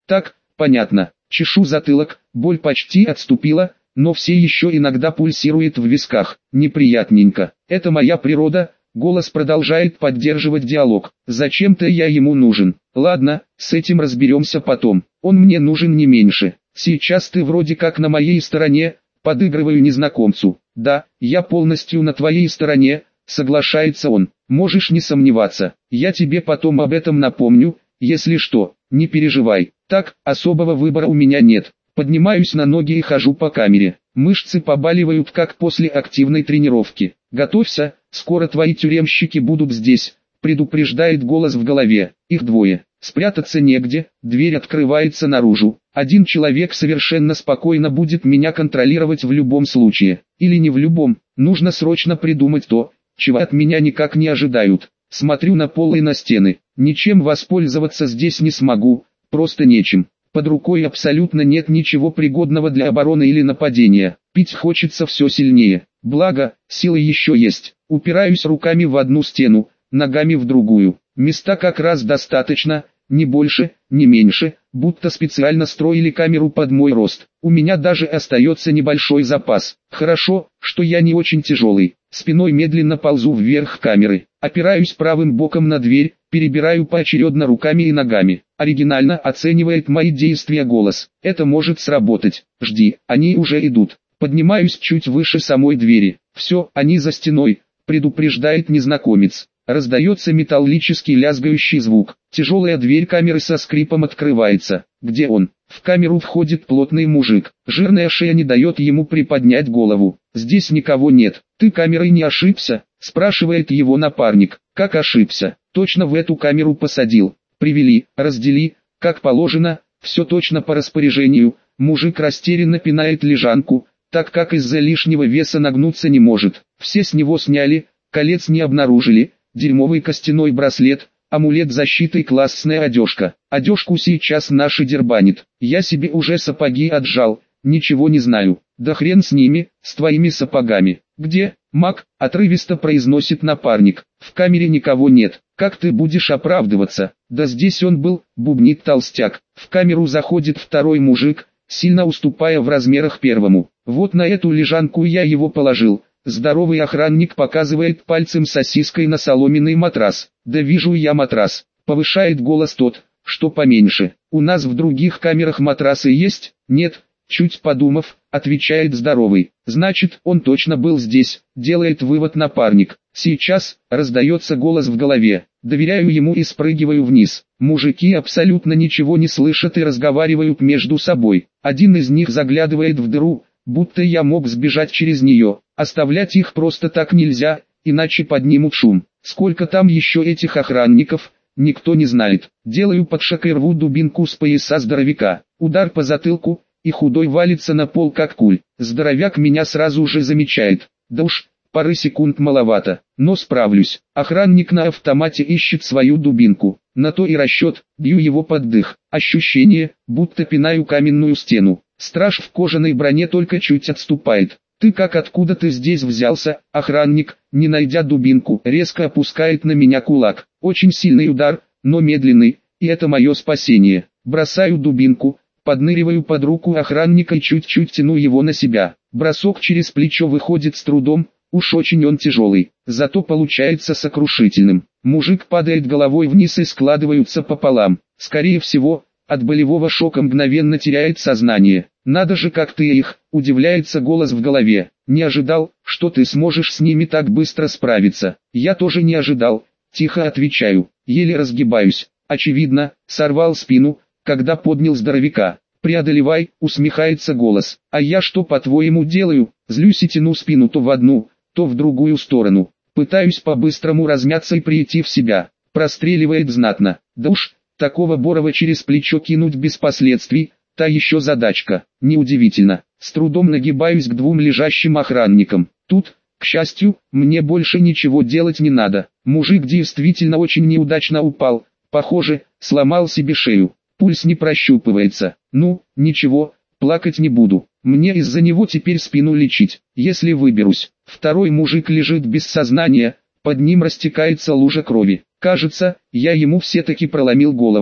Так, понятно. Чешу затылок, боль почти отступила, но все еще иногда пульсирует в висках. Неприятненько. Это моя природа. Голос продолжает поддерживать диалог. Зачем-то я ему нужен. Ладно, с этим разберемся потом. Он мне нужен не меньше. Сейчас ты вроде как на моей стороне, подыгрываю незнакомцу. Да, я полностью на твоей стороне, соглашается он. Можешь не сомневаться. Я тебе потом об этом напомню, если что. Не переживай. Так, особого выбора у меня нет. Поднимаюсь на ноги и хожу по камере. Мышцы побаливают как после активной тренировки. Готовься, скоро твои тюремщики будут здесь, предупреждает голос в голове. Их двое. Спрятаться негде, дверь открывается наружу. Один человек совершенно спокойно будет меня контролировать в любом случае. Или не в любом, нужно срочно придумать то, чего от меня никак не ожидают. Смотрю на пол и на стены. Ничем воспользоваться здесь не смогу, просто нечем. Под рукой абсолютно нет ничего пригодного для обороны или нападения. Пить хочется все сильнее. Благо, силы еще есть. Упираюсь руками в одну стену, ногами в другую. Места как раз достаточно, ни больше, ни меньше, будто специально строили камеру под мой рост. У меня даже остается небольшой запас. Хорошо, что я не очень тяжелый. Спиной медленно ползу вверх камеры. Опираюсь правым боком на дверь, перебираю поочередно руками и ногами. Оригинально оценивает мои действия голос. Это может сработать. Жди, они уже идут. Поднимаюсь чуть выше самой двери. Все, они за стеной, предупреждает незнакомец. Раздается металлический лязгающий звук. Тяжелая дверь камеры со скрипом открывается. Где он? В камеру входит плотный мужик. Жирная шея не дает ему приподнять голову. Здесь никого нет. Ты камерой не ошибся? Спрашивает его напарник. Как ошибся? Точно в эту камеру посадил. Привели, раздели, как положено, все точно по распоряжению. Мужик растерянно пинает лежанку, так как из-за лишнего веса нагнуться не может. Все с него сняли, колец не обнаружили. Дерьмовый костяной браслет, амулет защиты и классная одежка. Одежку сейчас наши дербанит. Я себе уже сапоги отжал, ничего не знаю. Да хрен с ними, с твоими сапогами. Где, маг? Отрывисто произносит напарник. В камере никого нет. Как ты будешь оправдываться? Да здесь он был, бубнит толстяк. В камеру заходит второй мужик, сильно уступая в размерах первому. Вот на эту лежанку я его положил. Здоровый охранник показывает пальцем сосиской на соломенный матрас. Да вижу я матрас. Повышает голос тот, что поменьше. У нас в других камерах матрасы есть? Нет. Чуть подумав, отвечает здоровый. Значит, он точно был здесь, делает вывод напарник. Сейчас, раздается голос в голове. Доверяю ему и спрыгиваю вниз. Мужики абсолютно ничего не слышат и разговаривают между собой. Один из них заглядывает в дыру, будто я мог сбежать через нее. Оставлять их просто так нельзя, иначе поднимут шум. Сколько там еще этих охранников, никто не знает. Делаю подшаг и рву дубинку с пояса здоровяка. Удар по затылку, и худой валится на пол как куль. Здоровяк меня сразу же замечает. Да уж, пары секунд маловато, но справлюсь. Охранник на автомате ищет свою дубинку. На то и расчет, бью его под дых. Ощущение, будто пинаю каменную стену. Страж в кожаной броне только чуть отступает. «Ты как откуда ты здесь взялся?» Охранник, не найдя дубинку, резко опускает на меня кулак. Очень сильный удар, но медленный, и это мое спасение. Бросаю дубинку, подныриваю под руку охранника и чуть-чуть тяну его на себя. Бросок через плечо выходит с трудом, уж очень он тяжелый, зато получается сокрушительным. Мужик падает головой вниз и складываются пополам. Скорее всего, от болевого шока мгновенно теряет сознание. «Надо же, как ты их!» – удивляется голос в голове. «Не ожидал, что ты сможешь с ними так быстро справиться». «Я тоже не ожидал», – тихо отвечаю, еле разгибаюсь. Очевидно, сорвал спину, когда поднял здоровяка. «Преодолевай», – усмехается голос. «А я что по-твоему делаю?» Злюсь и тяну спину то в одну, то в другую сторону. Пытаюсь по-быстрому размяться и прийти в себя. Простреливает знатно. Да уж, такого Борова через плечо кинуть без последствий, та еще задачка. Неудивительно. С трудом нагибаюсь к двум лежащим охранникам. Тут, к счастью, мне больше ничего делать не надо. Мужик действительно очень неудачно упал. Похоже, сломал себе шею. Пульс не прощупывается. Ну, ничего, плакать не буду. Мне из-за него теперь спину лечить, если выберусь. Второй мужик лежит без сознания, под ним растекается лужа крови. Кажется, я ему все-таки проломил голову.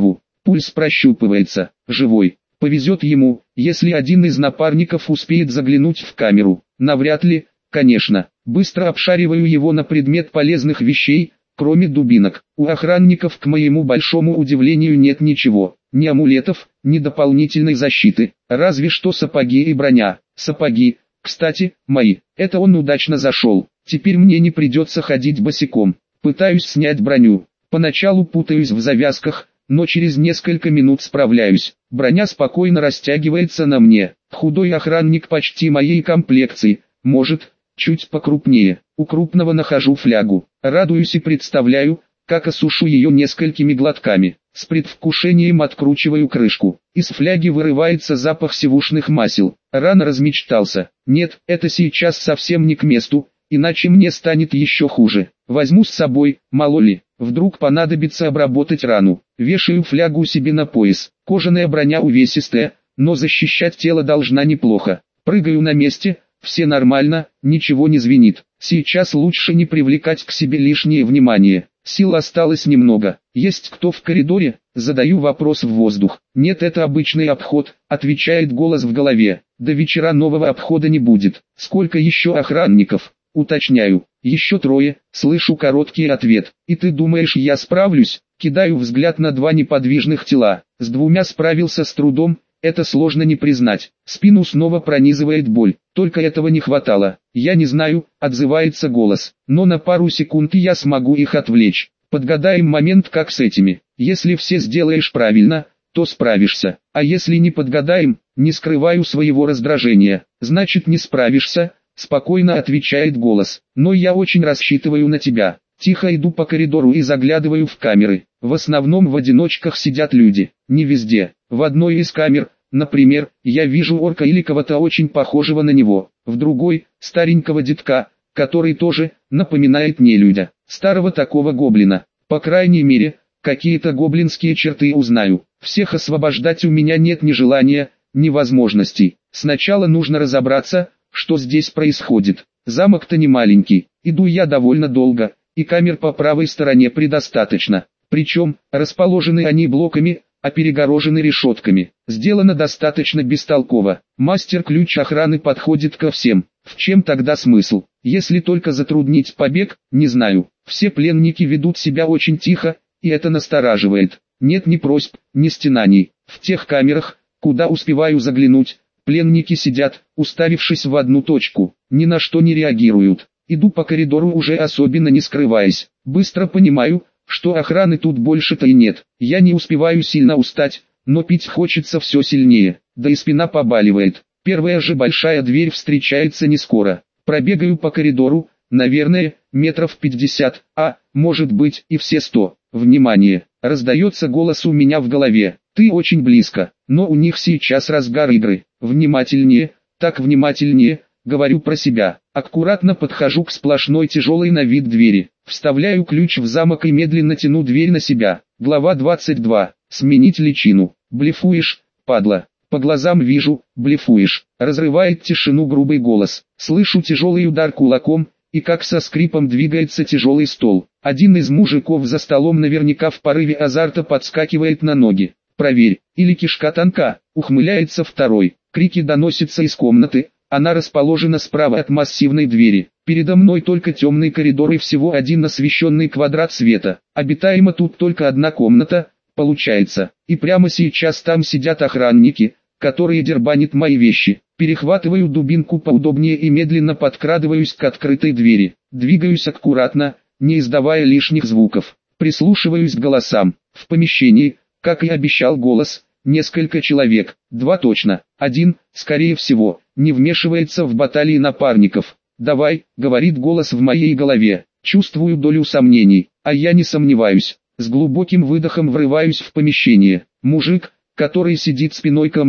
Пульс прощупывается, живой. Повезет ему, если один из напарников успеет заглянуть в камеру. Навряд ли, конечно. Быстро обшариваю его на предмет полезных вещей, кроме дубинок. У охранников, к моему большому удивлению, нет ничего. Ни амулетов, ни дополнительной защиты. Разве что сапоги и броня. Сапоги, кстати, мои. Это он удачно зашел. Теперь мне не придется ходить босиком. Пытаюсь снять броню. Поначалу путаюсь в завязках, но через несколько минут справляюсь. Броня спокойно растягивается на мне. Худой охранник почти моей комплекции, может, чуть покрупнее. У крупного нахожу флягу. Радуюсь и представляю, как осушу ее несколькими глотками. С предвкушением откручиваю крышку. Из фляги вырывается запах сивушных масел. Рано размечтался. Нет, это сейчас совсем не к месту, иначе мне станет еще хуже. Возьму с собой, мало ли, вдруг понадобится обработать рану. Вешаю флягу себе на пояс. Кожаная броня увесистая, но защищать тело должна неплохо. Прыгаю на месте, все нормально, ничего не звенит. Сейчас лучше не привлекать к себе лишнее внимание. Сил осталось немного. Есть кто в коридоре? Задаю вопрос в воздух. Нет, это обычный обход, отвечает голос в голове. До вечера нового обхода не будет. Сколько еще охранников? Уточняю. Еще 3, слышу короткий ответ. И ты думаешь, я справлюсь? Кидаю взгляд на 2 неподвижных тела. С 2 справился с трудом, это сложно не признать. Спину снова пронизывает боль. Только этого не хватало. Я не знаю, отзывается голос. Но на пару секунд я смогу их отвлечь. Подгадаем момент, как с этими. Если все сделаешь правильно, то справишься. А если не подгадаем, не скрываю своего раздражения. Значит, не справишься, спокойно отвечает голос. Но я очень рассчитываю на тебя. Тихо иду по коридору и заглядываю в камеры. В основном в одиночках сидят люди. Не везде. В одной из камер, например, я вижу орка или кого-то очень похожего на него. В другой – старенького детка, который тоже напоминает нелюдя. Старого такого гоблина. По крайней мере, какие-то гоблинские черты узнаю. Всех освобождать у меня нет ни желания, ни возможностей. Сначала нужно разобраться, что здесь происходит. Замок-то не маленький. Иду я довольно долго, и камер по правой стороне предостаточно. Причем, расположены они блоками, а перегорожены решетками. Сделано достаточно бестолково. Мастер-ключ охраны подходит ко всем. В чем тогда смысл? Если только затруднить побег, не знаю. Все пленники ведут себя очень тихо, и это настораживает. Нет ни просьб, ни стенаний. В тех камерах, куда успеваю заглянуть, пленники сидят, уставившись в одну точку, ни на что не реагируют. Иду по коридору уже особенно не скрываясь. Быстро понимаю, что охраны тут больше-то и нет. Я не успеваю сильно устать, но пить хочется все сильнее, да и спина побаливает. Первая же большая дверь встречается не скоро. Пробегаю по коридору, наверное, метров 50, а, может быть, и все 100. Внимание! Раздается голос у меня в голове. Ты очень близко, но у них сейчас разгар игры. Внимательнее, так внимательнее, говорю про себя. Аккуратно подхожу к сплошной тяжелой на вид двери. Вставляю ключ в замок и медленно тяну дверь на себя. Глава 22. Сменить личину. Блефуешь, падла. По глазам вижу, блефуешь. Разрывает тишину грубый голос. Слышу тяжелый удар кулаком, и как со скрипом двигается тяжелый стол. Один из мужиков за столом наверняка в порыве азарта подскакивает на ноги. Проверь, или кишка тонка, ухмыляется второй. Крики доносятся из комнаты. Она расположена справа от массивной двери. Передо мной только темный коридор и всего один освещенный квадрат света. Обитаема тут только одна комната, получается. И прямо сейчас там сидят охранники, которые дербанят мои вещи. Перехватываю дубинку поудобнее и медленно подкрадываюсь к открытой двери. Двигаюсь аккуратно, не издавая лишних звуков. Прислушиваюсь к голосам. В помещении, как и обещал голос, несколько человек. 2 точно. 1, скорее всего, не вмешивается в баталии напарников. «Давай», — говорит голос в моей голове. Чувствую долю сомнений, а я не сомневаюсь. С глубоким выдохом врываюсь в помещение. Мужик, который сидит спиной ко мне,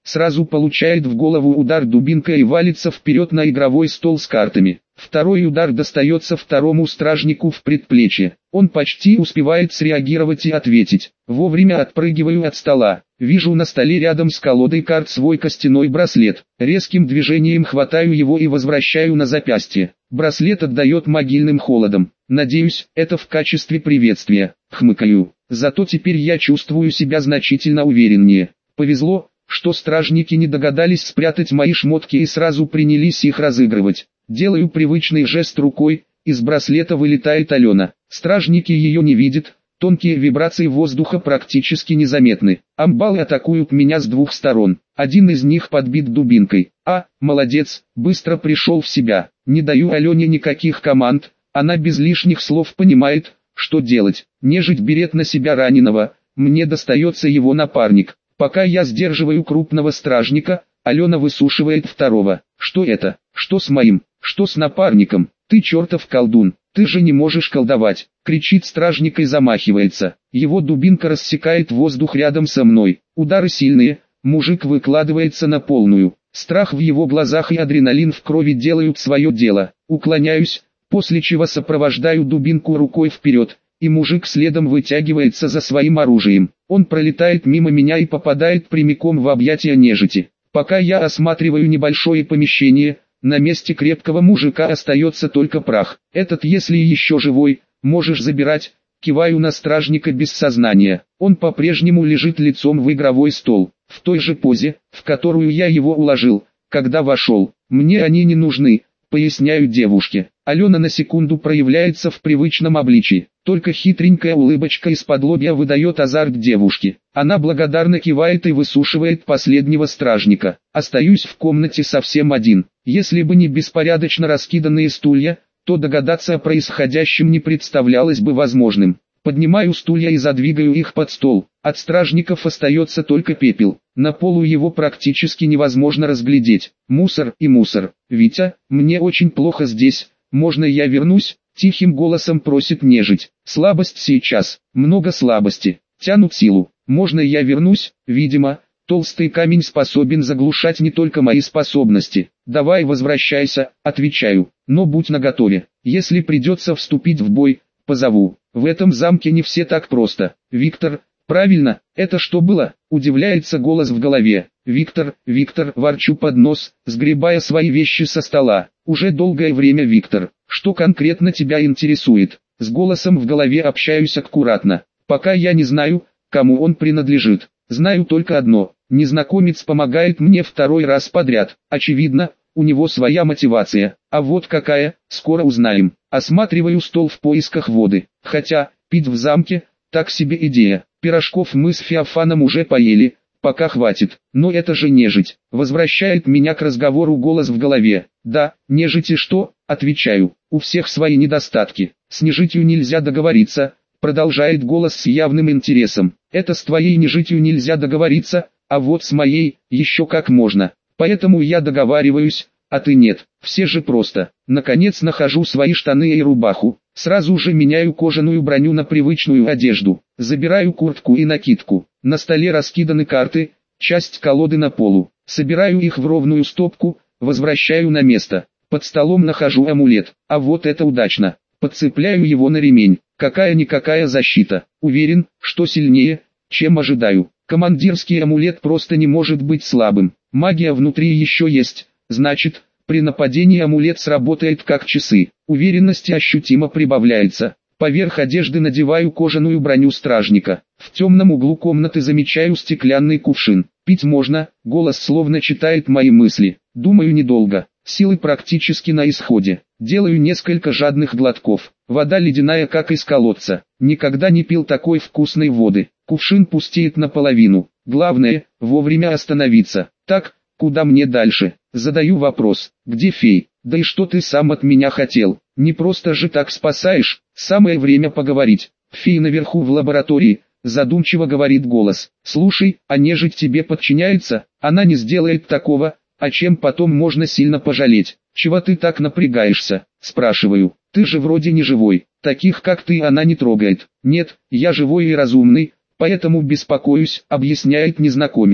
сразу получает в голову удар дубинкой и валится вперед на игровой стол с картами. Второй удар достается второму стражнику в предплечье. Он почти успевает среагировать и ответить. Вовремя отпрыгиваю от стола. Вижу на столе рядом с колодой карт свой костяной браслет. Резким движением хватаю его и возвращаю на запястье. Браслет отдает могильным холодом. Надеюсь, это в качестве приветствия. Хмыкаю. Зато теперь я чувствую себя значительно увереннее. Повезло, что стражники не догадались спрятать мои шмотки и сразу принялись их разыгрывать. Делаю привычный жест рукой, из браслета вылетает Алена. Стражники ее не видят, тонкие вибрации воздуха практически незаметны. Амбалы атакуют меня с двух сторон. Один из них подбит дубинкой. Молодец, быстро пришел в себя. Не даю Алене никаких команд, она без лишних слов понимает, что делать. Нежить берет на себя раненого, мне достается его напарник. Пока я сдерживаю крупного стражника, Алена высушивает второго. Что это? Что с моим? Что с напарником? Ты чертов колдун, ты же не можешь колдовать, кричит стражник и замахивается. Его дубинка рассекает воздух рядом со мной. Удары сильные, мужик выкладывается на полную. Страх в его глазах и адреналин в крови делают свое дело. Уклоняюсь, после чего сопровождаю дубинку рукой вперед, и мужик следом вытягивается за своим оружием. Он пролетает мимо меня и попадает прямиком в объятия нежити. Пока я осматриваю небольшое помещение, на месте крепкого мужика остается только прах. Этот, если еще живой, можешь забирать. Киваю на стражника без сознания. Он по-прежнему лежит лицом в игровой стол, в той же позе, в которую я его уложил, когда вошел. Мне они не нужны, поясняю девушке. Алена на секунду проявляется в привычном обличии. Только хитренькая улыбочка из-под лобья выдает азарт девушки. Она благодарно кивает и высушивает последнего стражника. Остаюсь в комнате совсем один. Если бы не беспорядочно раскиданные стулья, то догадаться о происходящем не представлялось бы возможным. Поднимаю стулья и задвигаю их под стол. От стражников остается только пепел. На полу его практически невозможно разглядеть. Мусор и мусор. «Витя, мне очень плохо здесь. Можно я вернусь?» — тихим голосом просит нежить. «Слабость сейчас. Много слабости. Тянут силу. Можно я вернусь?» Видимо, толстый камень способен заглушать не только мои способности. «Давай возвращайся», — отвечаю. «Но будь наготове. Если придется вступить в бой, позову. В этом замке не все так просто. Виктор, правильно, это что было?» — удивляется голос в голове. «Виктор, ворчу под нос, сгребая свои вещи со стола. Уже долгое время, Виктор. Что конкретно тебя интересует?» С голосом в голове общаюсь аккуратно. Пока я не знаю, кому он принадлежит. Знаю только одно. Незнакомец помогает мне второй раз подряд. Очевидно, у него своя мотивация. А вот какая, скоро узнаем. Осматриваю стол в поисках воды. Хотя, пить в замке, так себе идея. Пирожков мы с Феофаном уже поели, пока хватит. Но это же нежить. Возвращает меня к разговору голос в голове. «Да, нежити что?» — отвечаю. «У всех свои недостатки. С нежитью нельзя договориться», — продолжает голос с явным интересом. «Это с твоей нежитью нельзя договориться, а вот с моей, еще как можно. Поэтому я договариваюсь, а ты нет. Все же просто». Наконец нахожу свои штаны и рубаху. Сразу же меняю кожаную броню на привычную одежду. Забираю куртку и накидку. На столе раскиданы карты, часть колоды на полу. Собираю их в ровную стопку, возвращаю на место. Под столом нахожу амулет. А вот это удачно. Подцепляю его на ремень. Какая-никакая защита. Уверен, что сильнее, чем ожидаю. Командирский амулет просто не может быть слабым. Магия внутри еще есть, значит, при нападении амулет сработает как часы. Уверенности ощутимо прибавляется. Поверх одежды надеваю кожаную броню стражника. В темном углу комнаты замечаю стеклянный кувшин. Пить можно, голос словно читает мои мысли. Думаю недолго. Силы практически на исходе. Делаю несколько жадных глотков. Вода ледяная, как из колодца. Никогда не пил такой вкусной воды. Кувшин пустеет наполовину. Главное, вовремя остановиться. Так, куда мне дальше? Задаю вопрос. Где фей? Да и что ты сам от меня хотел? Не просто же так спасаешь. Самое время поговорить. Фей наверху в лаборатории. Задумчиво говорит голос. Слушай, а нежить тебе подчиняется? Она не сделает такого, о чем потом можно сильно пожалеть. Чего ты так напрягаешься? Спрашиваю. Ты же вроде не живой. Таких как ты она не трогает. Нет, я живой и разумный, поэтому беспокоюсь, объясняет незнакомец.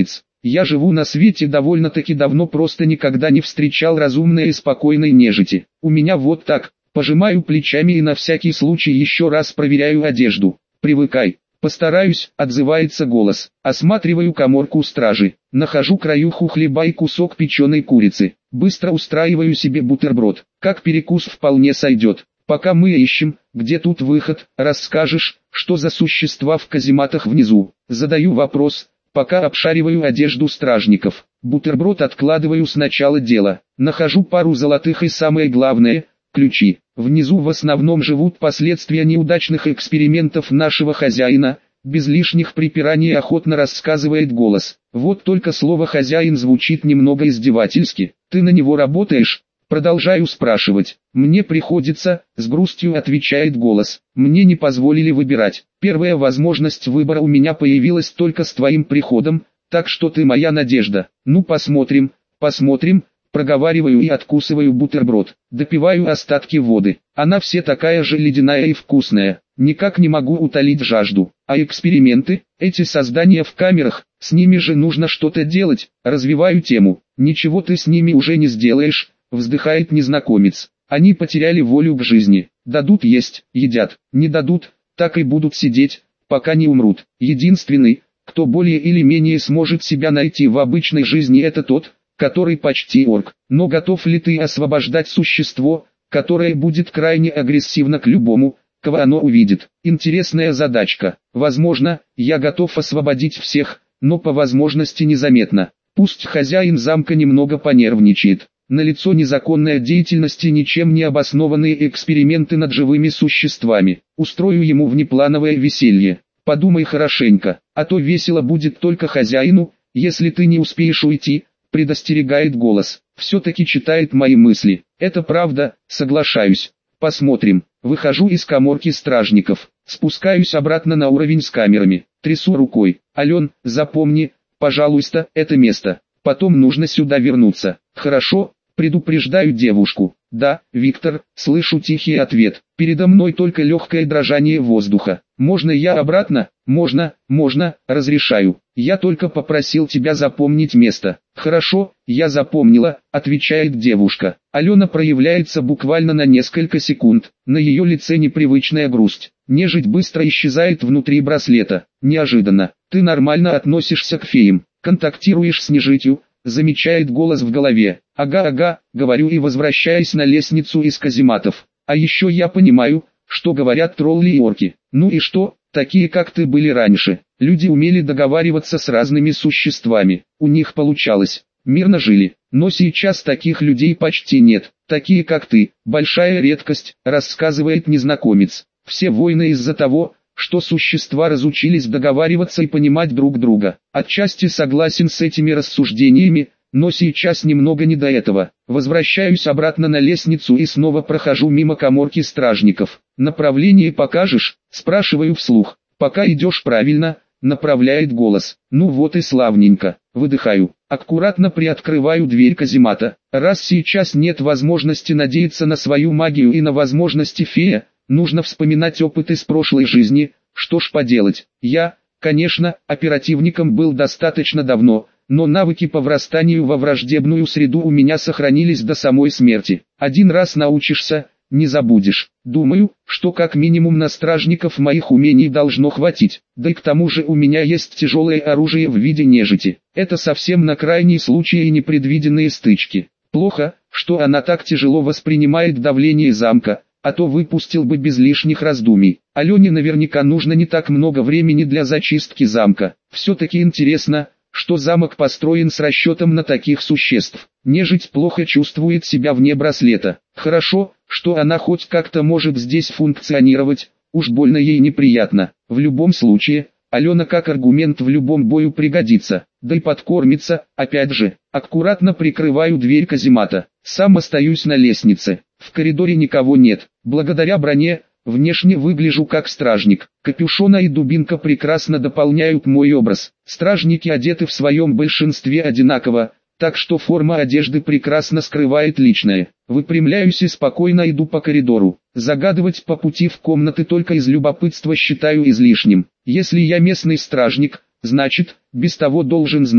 Я живу на свете довольно-таки давно, просто никогда не встречал разумной и спокойной нежити. У меня вот так, пожимаю плечами и на всякий случай еще раз проверяю одежду. Привыкай. Постараюсь, отзывается голос. Осматриваю каморку стражи. Нахожу краюху хлеба и кусок печеной курицы. Быстро устраиваю себе бутерброд. Как перекус вполне сойдет. Пока мы ищем, где тут выход, расскажешь, что за существа в казематах внизу. Задаю вопрос, пока обшариваю одежду стражников. Бутерброд откладываю с начала дела. Нахожу пару золотых и самое главное – ключи. Внизу в основном живут последствия неудачных экспериментов нашего хозяина, без лишних припираний охотно рассказывает голос. Вот только слово «хозяин» звучит немного издевательски. «Ты на него работаешь?» Продолжаю спрашивать. «Мне приходится», с грустью отвечает голос. «Мне не позволили выбирать. Первая возможность выбора у меня появилась только с твоим приходом, так что ты моя надежда. Ну посмотрим, посмотрим». Проговариваю и откусываю бутерброд, допиваю остатки воды. Она все такая же ледяная и вкусная. Никак не могу утолить жажду. А эксперименты, эти создания в камерах, с ними же нужно что-то делать. Развиваю тему. Ничего ты с ними уже не сделаешь, вздыхает незнакомец. Они потеряли волю к жизни. Дадут есть, едят. Не дадут, так и будут сидеть, пока не умрут. Единственный, кто более или менее сможет себя найти в обычной жизни, это тот, который почти орк. Но готов ли ты освобождать существо, которое будет крайне агрессивно к любому, кого оно увидит? Интересная задачка. Возможно, я готов освободить всех, но по возможности незаметно. Пусть хозяин замка немного понервничает. Налицо незаконная деятельность и ничем не обоснованные эксперименты над живыми существами. Устрою ему внеплановое веселье. Подумай хорошенько, а то весело будет только хозяину, если ты не успеешь уйти. Предостерегает голос. Все-таки читает мои мысли. Это правда, соглашаюсь. Посмотрим. Выхожу из каморки стражников. Спускаюсь обратно на уровень с камерами. Трясу рукой. Ален, запомни, пожалуйста, это место. Потом нужно сюда вернуться. Хорошо, предупреждаю девушку. Да, Виктор, слышу тихий ответ. Передо мной только легкое дрожание воздуха. Можно я обратно? Можно, разрешаю. Я только попросил тебя запомнить место. Хорошо, я запомнила, отвечает девушка. Алена проявляется буквально на несколько секунд. На ее лице непривычная грусть. Нежить быстро исчезает внутри браслета. Неожиданно. Ты нормально относишься к феям. Контактируешь с нежитью, замечает голос в голове. Ага, говорю и возвращаясь на лестницу из казематов. А еще я понимаю, что говорят тролли и орки. Ну и что, такие как ты были раньше. Люди умели договариваться с разными существами. У них получалось. Мирно жили. Но сейчас таких людей почти нет. Такие как ты, большая редкость, рассказывает незнакомец. Все войны из-за того, что существа разучились договариваться и понимать друг друга. Отчасти согласен с этими рассуждениями, но сейчас немного не до этого. Возвращаюсь обратно на лестницу и снова прохожу мимо каморки стражников. «Направление покажешь?» – спрашиваю вслух. «Пока идешь правильно», – направляет голос. «Ну вот и славненько». Выдыхаю. Аккуратно приоткрываю дверь каземата. Раз сейчас нет возможности надеяться на свою магию и на возможности фея, нужно вспоминать опыт из прошлой жизни. Что ж поделать. Я, конечно, оперативником был достаточно давно, но навыки по врастанию во враждебную среду у меня сохранились до самой смерти. Один раз научишься, не забудешь. Думаю, что как минимум на стражников моих умений должно хватить. Да и к тому же у меня есть тяжелое оружие в виде нежити. Это совсем на крайний случай и непредвиденные стычки. Плохо, что она так тяжело воспринимает давление замка, а то выпустил бы без лишних раздумий. Алене наверняка нужно не так много времени для зачистки замка. Все-таки интересно, что замок построен с расчетом на таких существ. Нежить плохо чувствует себя вне браслета. Хорошо, что она хоть как-то может здесь функционировать, уж больно ей неприятно. В любом случае, Алена как аргумент в любом бою пригодится. Да и подкормится, опять же. Аккуратно прикрываю дверь каземата. Сам остаюсь на лестнице. В коридоре никого нет. Благодаря броне, внешне выгляжу как стражник. Капюшона и дубинка прекрасно дополняют мой образ. Стражники одеты в своем большинстве одинаково, так что форма одежды прекрасно скрывает личное. Выпрямляюсь и спокойно иду по коридору. Загадывать по пути в комнаты только из любопытства считаю излишним. Если я местный стражник, значит, без того должен знать,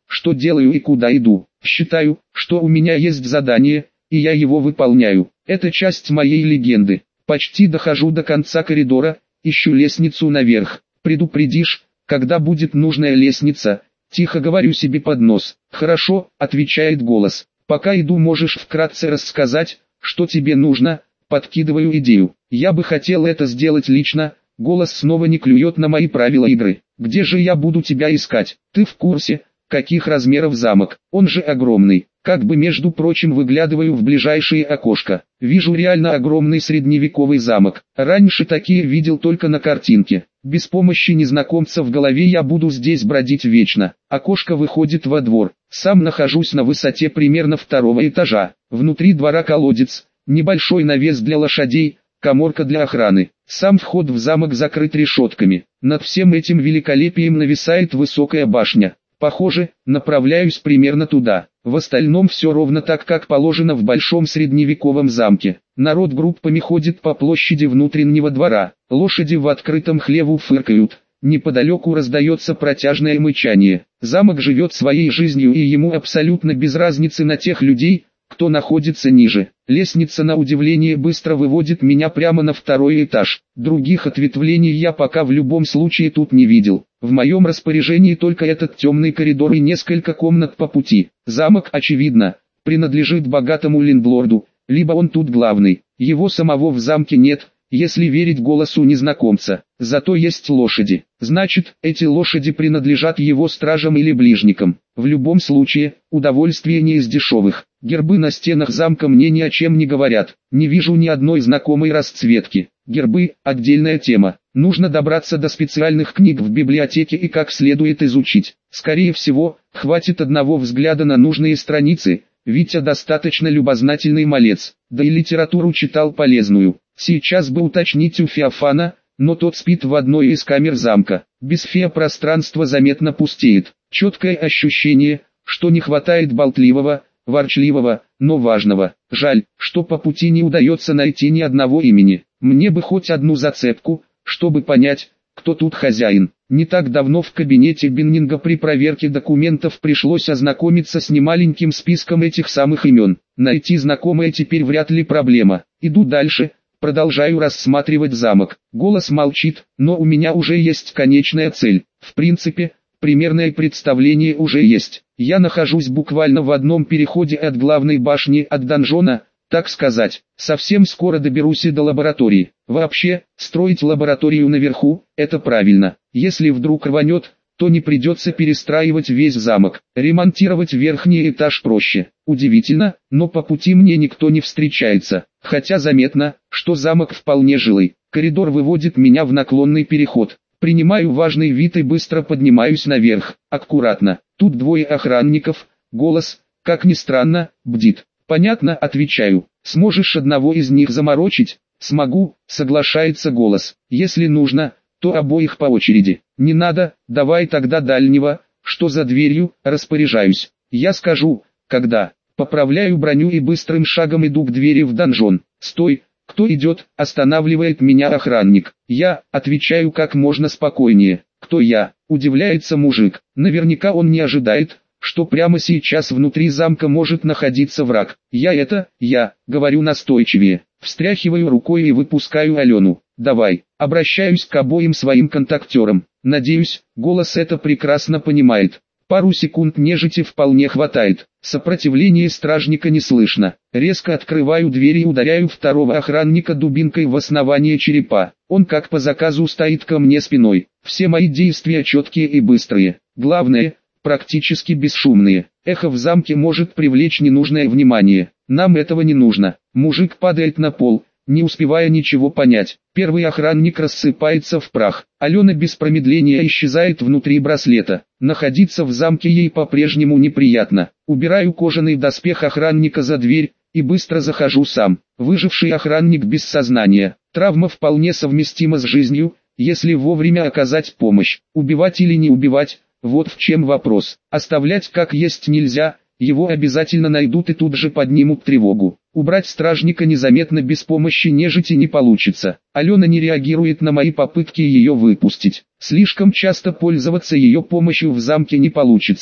что делаю и куда иду. Считаю, что у меня есть задание, и я его выполняю. Это часть моей легенды. Почти дохожу до конца коридора, ищу лестницу наверх. Предупредишь, когда будет нужная лестница? Тихо говорю себе под нос. Хорошо, отвечает голос. Пока иду, можешь вкратце рассказать, что тебе нужно? Подкидываю идею. Я бы хотел это сделать лично. Голос снова не клюет на мои правила игры. Где же я буду тебя искать? Ты в курсе, каких размеров замок? Он же огромный. Как бы между прочим выглядываю в ближайшее окошко. Вижу реально огромный средневековый замок. Раньше такие видел только на картинке. Без помощи незнакомца в голове я буду здесь бродить вечно. Окошко выходит во двор. Сам нахожусь на высоте примерно 2-го этажа. Внутри двора колодец, небольшой навес для лошадей, каморка для охраны. Сам вход в замок закрыт решетками. Над всем этим великолепием нависает высокая башня. Похоже, направляюсь примерно туда. В остальном все ровно так, как положено в большом средневековом замке. Народ группами ходит по площади внутреннего двора. Лошади в открытом хлеву фыркают. Неподалеку раздается протяжное мычание. Замок живет своей жизнью, и ему абсолютно без разницы на тех людей, кто находится ниже. Лестница на удивление быстро выводит меня прямо на 2-й этаж. Других ответвлений я пока в любом случае тут не видел. В моем распоряжении только этот темный коридор и несколько комнат по пути. Замок, очевидно, принадлежит богатому лендлорду, либо он тут главный. Его самого в замке нет, если верить голосу незнакомца. Зато есть лошади. Значит, эти лошади принадлежат его стражам или ближникам. В любом случае, удовольствие не из дешевых. Гербы на стенах замка мне ни о чем не говорят. Не вижу ни одной знакомой расцветки. Гербы – отдельная тема. Нужно добраться до специальных книг в библиотеке и как следует изучить. Скорее всего, хватит одного взгляда на нужные страницы. Витя достаточно любознательный малец, да и литературу читал полезную. Сейчас бы уточнить у Феофана, но тот спит в одной из камер замка. Без Фея пространство заметно пустеет. Четкое ощущение, что не хватает болтливого, ворчливого, но важного. Жаль, что по пути не удается найти ни одного имени. Мне бы хоть одну зацепку, чтобы понять, кто тут хозяин. Не так давно в кабинете Биннинга при проверке документов пришлось ознакомиться с немаленьким списком этих самых имен. Найти знакомое теперь вряд ли проблема. Иду дальше, продолжаю рассматривать замок. Голос молчит, но у меня уже есть конечная цель. В принципе, примерное представление уже есть. Я нахожусь буквально в одном переходе от главной башни, от донжона, так сказать. Совсем скоро доберусь и до лаборатории. Вообще, строить лабораторию наверху – это правильно. Если вдруг рванет, то не придется перестраивать весь замок. Ремонтировать верхний этаж проще. Удивительно, но по пути мне никто не встречается. Хотя заметно, что замок вполне жилый. Коридор выводит меня в наклонный переход. Принимаю важный вид и быстро поднимаюсь наверх. Аккуратно. Тут 2 охранников. Голос, как ни странно, бдит. Понятно, отвечаю. Сможешь одного из них заморочить? Смогу, соглашается голос. Если нужно, то обоих по очереди. Не надо, давай тогда дальнего. Что за дверью? Распоряжаюсь. Я скажу, когда. Поправляю броню и быстрым шагом иду к двери в донжон. Стой, кто идет? Останавливает меня охранник. Я, отвечаю как можно спокойнее. Кто я? Удивляется мужик. Наверняка он не ожидает, что прямо сейчас внутри замка может находиться враг. Я, говорю настойчивее. Встряхиваю рукой и выпускаю Алену. Давай, обращаюсь к обоим своим контактерам. Надеюсь, голос это прекрасно понимает. Пару секунд нежити вполне хватает. Сопротивления стражника не слышно. Резко открываю дверь и ударяю 2-го охранника дубинкой в основание черепа. Он как по заказу стоит ко мне спиной. Все мои действия четкие и быстрые. Главное, практически бесшумные. Эхо в замке может привлечь ненужное внимание. Нам этого не нужно. Мужик падает на пол, не успевая ничего понять. Первый охранник рассыпается в прах. Алена без промедления исчезает внутри браслета. Находиться в замке ей по-прежнему неприятно. Убираю кожаный доспех охранника за дверь и быстро захожу сам. Выживший охранник без сознания. Травма вполне совместима с жизнью, если вовремя оказать помощь. Убивать или не убивать? Вот в чем вопрос. Оставлять как есть нельзя, его обязательно найдут и тут же поднимут тревогу. Убрать стражника незаметно без помощи нежити не получится. Алена не реагирует на мои попытки ее выпустить. Слишком часто пользоваться ее помощью в замке не получится.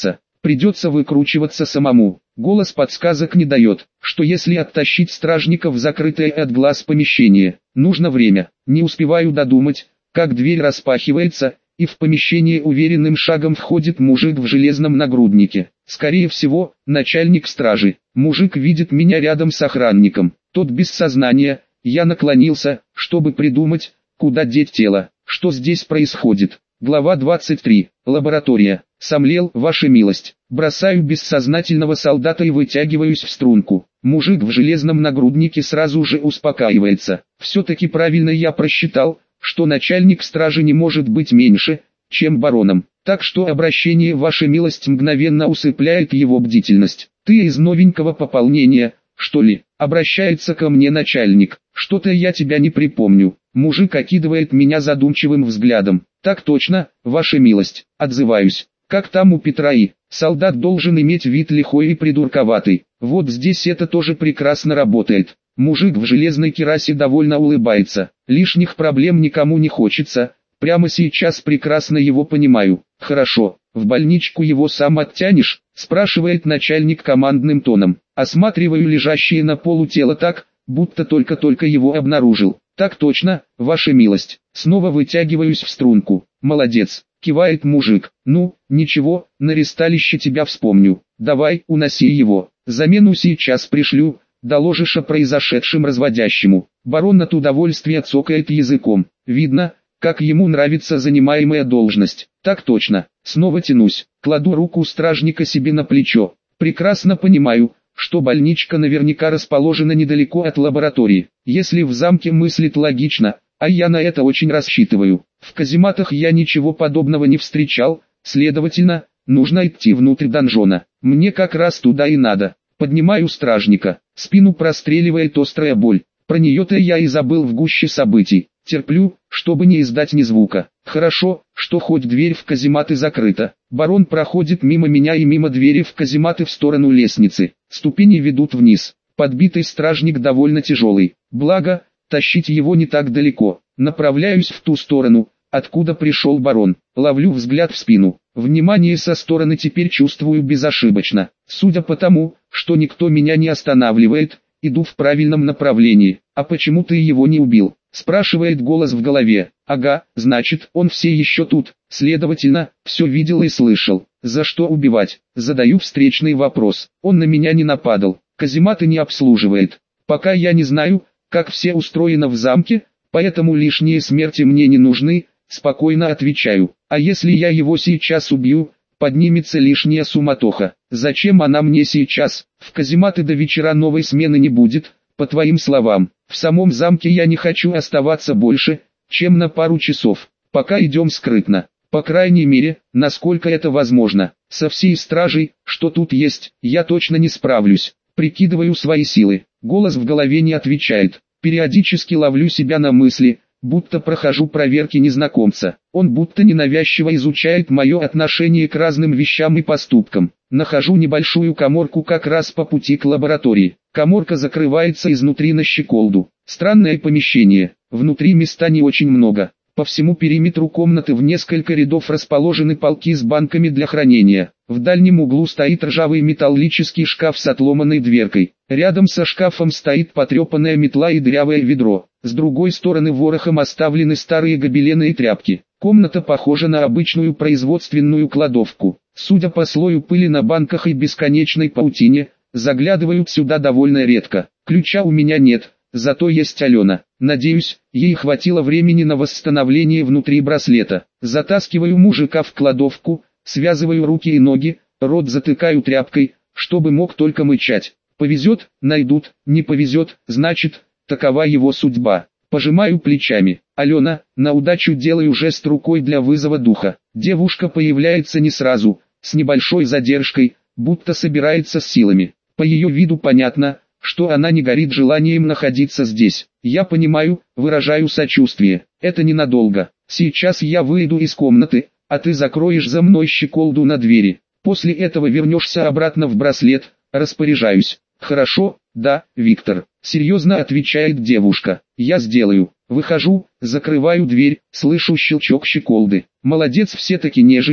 Придется выкручиваться самому. Голос подсказок не дает, что если оттащить стражника в закрытое от глаз помещение, нужно время. Не успеваю додумать, как дверь распахивается, и в помещение уверенным шагом входит мужик в железном нагруднике. Скорее всего, начальник стражи. Мужик видит меня рядом с охранником. Тот без сознания. Я наклонился, чтобы придумать, куда деть тело. Что здесь происходит? Глава 23. Лаборатория. Сомлел, ваша милость. Бросаю бессознательного солдата и вытягиваюсь в струнку. Мужик в железном нагруднике сразу же успокаивается. Все-таки правильно я просчитал, что начальник стражи не может быть меньше, чем бароном. Так что обращение «ваша милость» мгновенно усыпляет его бдительность. «Ты из новенького пополнения, что ли?» Обращается ко мне начальник. «Что-то я тебя не припомню». Мужик окидывает меня задумчивым взглядом. «Так точно, ваша милость». Отзываюсь. «Как там у Петра и?» Солдат должен иметь вид лихой и придурковатый. Вот здесь это тоже прекрасно работает. Мужик в железной керасе довольно улыбается. Лишних проблем никому не хочется. Прямо сейчас прекрасно его понимаю. «Хорошо, в больничку его сам оттянешь?» спрашивает начальник командным тоном. Осматриваю лежащее на полу тело так, будто только-только его обнаружил. «Так точно, ваша милость». Снова вытягиваюсь в струнку. «Молодец», кивает мужик. «Ну, ничего, на ресталище тебя вспомню. Давай, уноси его. Замену сейчас пришлю, доложишь о произошедшем разводящему». Барон от удовольствия цокает языком. Видно, как ему нравится занимаемая должность. «Так точно». Снова тянусь, кладу руку стражника себе на плечо. Прекрасно понимаю, что больничка наверняка расположена недалеко от лаборатории. Если в замке мыслит логично, а я на это очень рассчитываю. В казематах я ничего подобного не встречал, следовательно, нужно идти внутрь донжона. Мне как раз туда и надо. Поднимаю стражника, спину простреливает острая боль. Про нее-то я и забыл в гуще событий. Терплю, чтобы не издать ни звука. Хорошо, что хоть дверь в казематы закрыта. Барон проходит мимо меня и мимо двери в казематы в сторону лестницы. Ступени ведут вниз. Подбитый стражник довольно тяжелый. Благо, тащить его не так далеко. Направляюсь в ту сторону, откуда пришел барон. Ловлю взгляд в спину. Внимание со стороны теперь чувствую безошибочно. Судя по тому, что никто меня не останавливает, иду в правильном направлении. «А почему ты его не убил?» спрашивает голос в голове. «Ага, значит, он все еще тут, следовательно, все видел и слышал. За что убивать?» Задаю встречный вопрос. Он на меня не нападал, казематы не обслуживает. Пока я не знаю, как все устроено в замке, поэтому лишние смерти мне не нужны, спокойно отвечаю. А если я его сейчас убью, поднимется лишняя суматоха. Зачем она мне сейчас? В казематы до вечера новой смены не будет, по твоим словам. В самом замке я не хочу оставаться больше, чем на пару часов. Пока идем скрытно. По крайней мере, насколько это возможно. Со всей стражей, что тут есть, я точно не справлюсь. Прикидываю свои силы. Голос в голове не отвечает. Периодически ловлю себя на мысли, будто прохожу проверки незнакомца. Он будто ненавязчиво изучает мое отношение к разным вещам и поступкам. Нахожу небольшую каморку как раз по пути к лаборатории. Каморка закрывается изнутри на щеколду. Странное помещение. Внутри места не очень много. По всему периметру комнаты в несколько рядов расположены полки с банками для хранения. В дальнем углу стоит ржавый металлический шкаф с отломанной дверкой. Рядом со шкафом стоит потрепанная метла и дырявое ведро. С другой стороны ворохом оставлены старые гобелены и тряпки. Комната похожа на обычную производственную кладовку. Судя по слою пыли на банках и бесконечной паутине, заглядывают сюда довольно редко. Ключа у меня нет, зато есть Алена. Надеюсь, ей хватило времени на восстановление внутри браслета. Затаскиваю мужика в кладовку, связываю руки и ноги, рот затыкаю тряпкой, чтобы мог только мычать. Повезет, найдут, не повезет, значит, такова его судьба. Пожимаю плечами. Алена, на удачу делаю жест рукой для вызова духа. Девушка появляется не сразу, с небольшой задержкой, будто собирается с силами. По ее виду понятно, что она не горит желанием находиться здесь. Я понимаю, выражаю сочувствие. Это ненадолго. Сейчас я выйду из комнаты, а ты закроешь за мной щеколду на двери. После этого вернешься обратно в браслет, распоряжаюсь. Хорошо, да, Виктор, серьезно отвечает девушка. Я сделаю. Выхожу, закрываю дверь, слышу щелчок щеколды. Молодец все-таки нежить,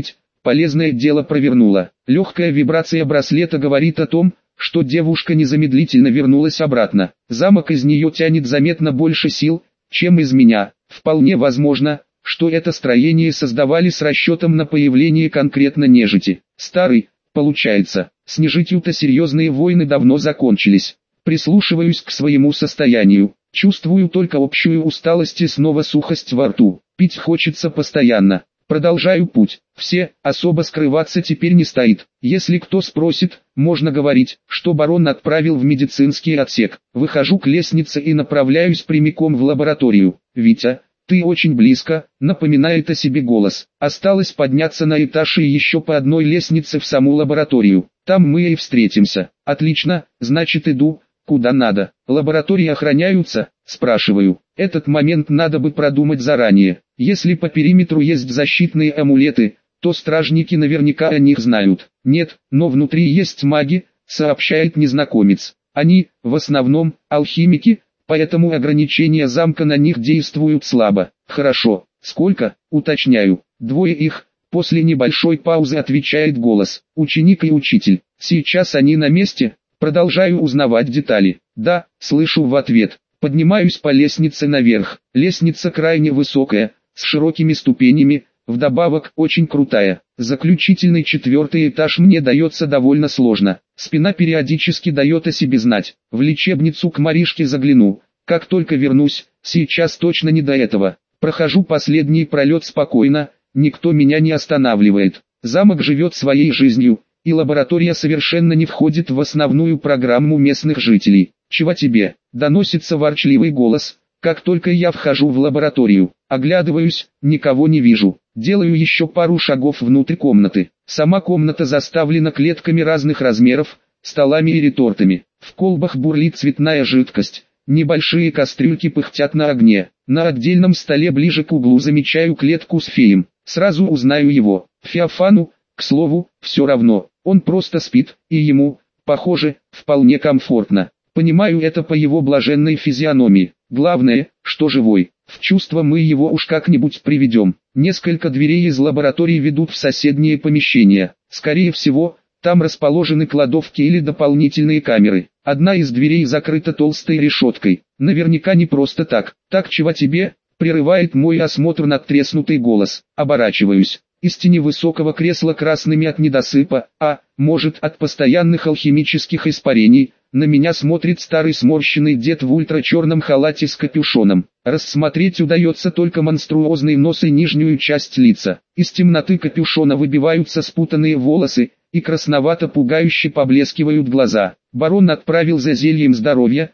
полезное дело провернула. Легкая вибрация браслета говорит о том, что девушка незамедлительно вернулась обратно. Замок из нее тянет заметно больше сил, чем из меня. Вполне возможно, что это строение создавали с расчетом на появление конкретно нежити. Старый, получается, с нежитью-то серьезные войны давно закончились. Прислушиваюсь к своему состоянию. Чувствую только общую усталость и снова сухость во рту. Пить хочется постоянно. Продолжаю путь. Все, особо скрываться теперь не стоит. Если кто спросит, можно говорить, что барон отправил в медицинский отсек. Выхожу к лестнице и направляюсь прямиком в лабораторию. «Витя, ты очень близко», напоминает о себе голос. Осталось подняться на этаж и еще по одной лестнице в саму лабораторию. Там мы и встретимся. Отлично, значит иду, куда надо. Лаборатории охраняются? Спрашиваю. Этот момент надо бы продумать заранее. Если по периметру есть защитные амулеты, то стражники наверняка о них знают. Нет, но внутри есть маги, сообщает незнакомец. Они, в основном, алхимики, поэтому ограничения замка на них действуют слабо. Хорошо. Сколько? Уточняю. Двое их. После небольшой паузы отвечает голос. Ученик и учитель. Сейчас они на месте? Продолжаю узнавать детали. Да, слышу в ответ. Поднимаюсь по лестнице наверх. Лестница крайне высокая, с широкими ступенями, вдобавок очень крутая. Заключительный 4-й этаж мне дается довольно сложно. Спина периодически дает о себе знать. В лечебницу к Маришке загляну. Как только вернусь, сейчас точно не до этого. Прохожу последний пролет спокойно, никто меня не останавливает. Замок живет своей жизнью, и лаборатория совершенно не входит в основную программу местных жителей. «Чего тебе?» – доносится ворчливый голос. Как только я вхожу в лабораторию, оглядываюсь, никого не вижу. Делаю еще пару шагов внутрь комнаты. Сама комната заставлена клетками разных размеров, столами и ретортами. В колбах бурлит цветная жидкость. Небольшие кастрюльки пыхтят на огне. На отдельном столе ближе к углу замечаю клетку с феем. Сразу узнаю его. Феофану, к слову, все равно. Он просто спит, и ему, похоже, вполне комфортно. Понимаю это по его блаженной физиономии. Главное, что живой. В чувство мы его уж как-нибудь приведем. Несколько дверей из лаборатории ведут в соседние помещения. Скорее всего, там расположены кладовки или дополнительные камеры. Одна из дверей закрыта толстой решеткой. Наверняка не просто так. «Так чего тебе?» – прерывает мой осмотр надтреснутый голос. Оборачиваюсь. Из тени высокого кресла красными от недосыпа, может от постоянных алхимических испарений, на меня смотрит старый сморщенный дед в ультрачерном халате с капюшоном. Рассмотреть удается только монструозный нос и нижнюю часть лица. Из темноты капюшона выбиваются спутанные волосы, и красновато-пугающе поблескивают глаза. Барон отправил за зельем здоровья,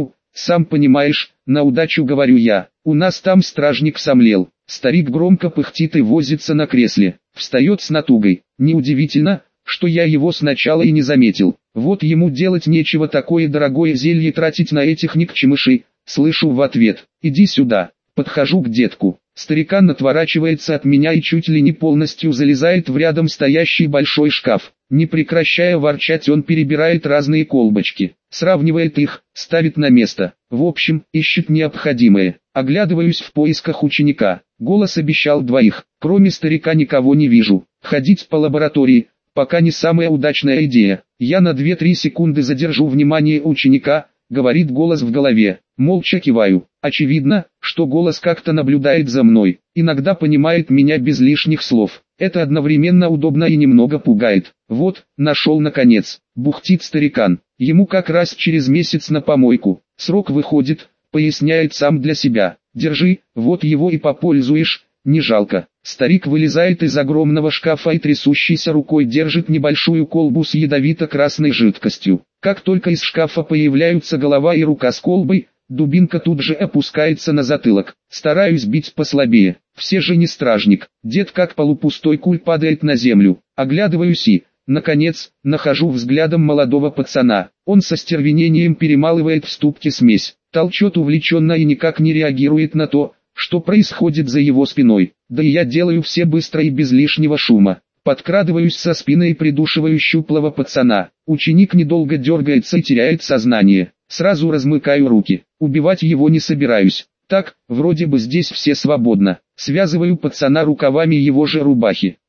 сам понимаешь, на удачу, говорю я. У нас там стражник сомлел. Старик громко пыхтит и возится на кресле. Встает с натугой. Неудивительно, что я его сначала и не заметил. Вот ему делать нечего такое дорогое зелье тратить на этих никчемышей. Слышу в ответ. Иди сюда. Подхожу к детку. Старикан отворачивается от меня и чуть ли не полностью залезает в рядом стоящий большой шкаф. Не прекращая ворчать, он перебирает разные колбочки, сравнивает их, ставит на место. В общем, ищет необходимое. Оглядываюсь в поисках ученика. Голос обещал двоих. Кроме старика никого не вижу. Ходить по лаборатории пока не самая удачная идея. Я на 2-3 секунды задержу внимание ученика, говорит голос в голове. Молча киваю. Очевидно, что голос как-то наблюдает за мной. Иногда понимает меня без лишних слов. Это одновременно удобно и немного пугает. Вот, нашел наконец. Бухтит старикан. Ему как раз через месяц на помойку. Срок выходит, поясняет сам для себя. Держи, вот его и попользуешь, не жалко. Старик вылезает из огромного шкафа и трясущейся рукой держит небольшую колбу с ядовито-красной жидкостью. Как только из шкафа появляются голова и рука с колбой, дубинка тут же опускается на затылок. Стараюсь бить послабее. Все же не стражник. Дед как полупустой куль падает на землю. Оглядываюсь и, наконец, нахожу взглядом молодого пацана. Он со стервенением перемалывает в ступке смесь. Толчет увлеченно и никак не реагирует на то, что происходит за его спиной. Да и я делаю все быстро и без лишнего шума. Подкрадываюсь со спины и придушиваю щуплого пацана. Ученик недолго дергается и теряет сознание. Сразу размыкаю руки. Убивать его не собираюсь. Так, вроде бы здесь все свободно. Связываю пацана рукавами его же рубахи.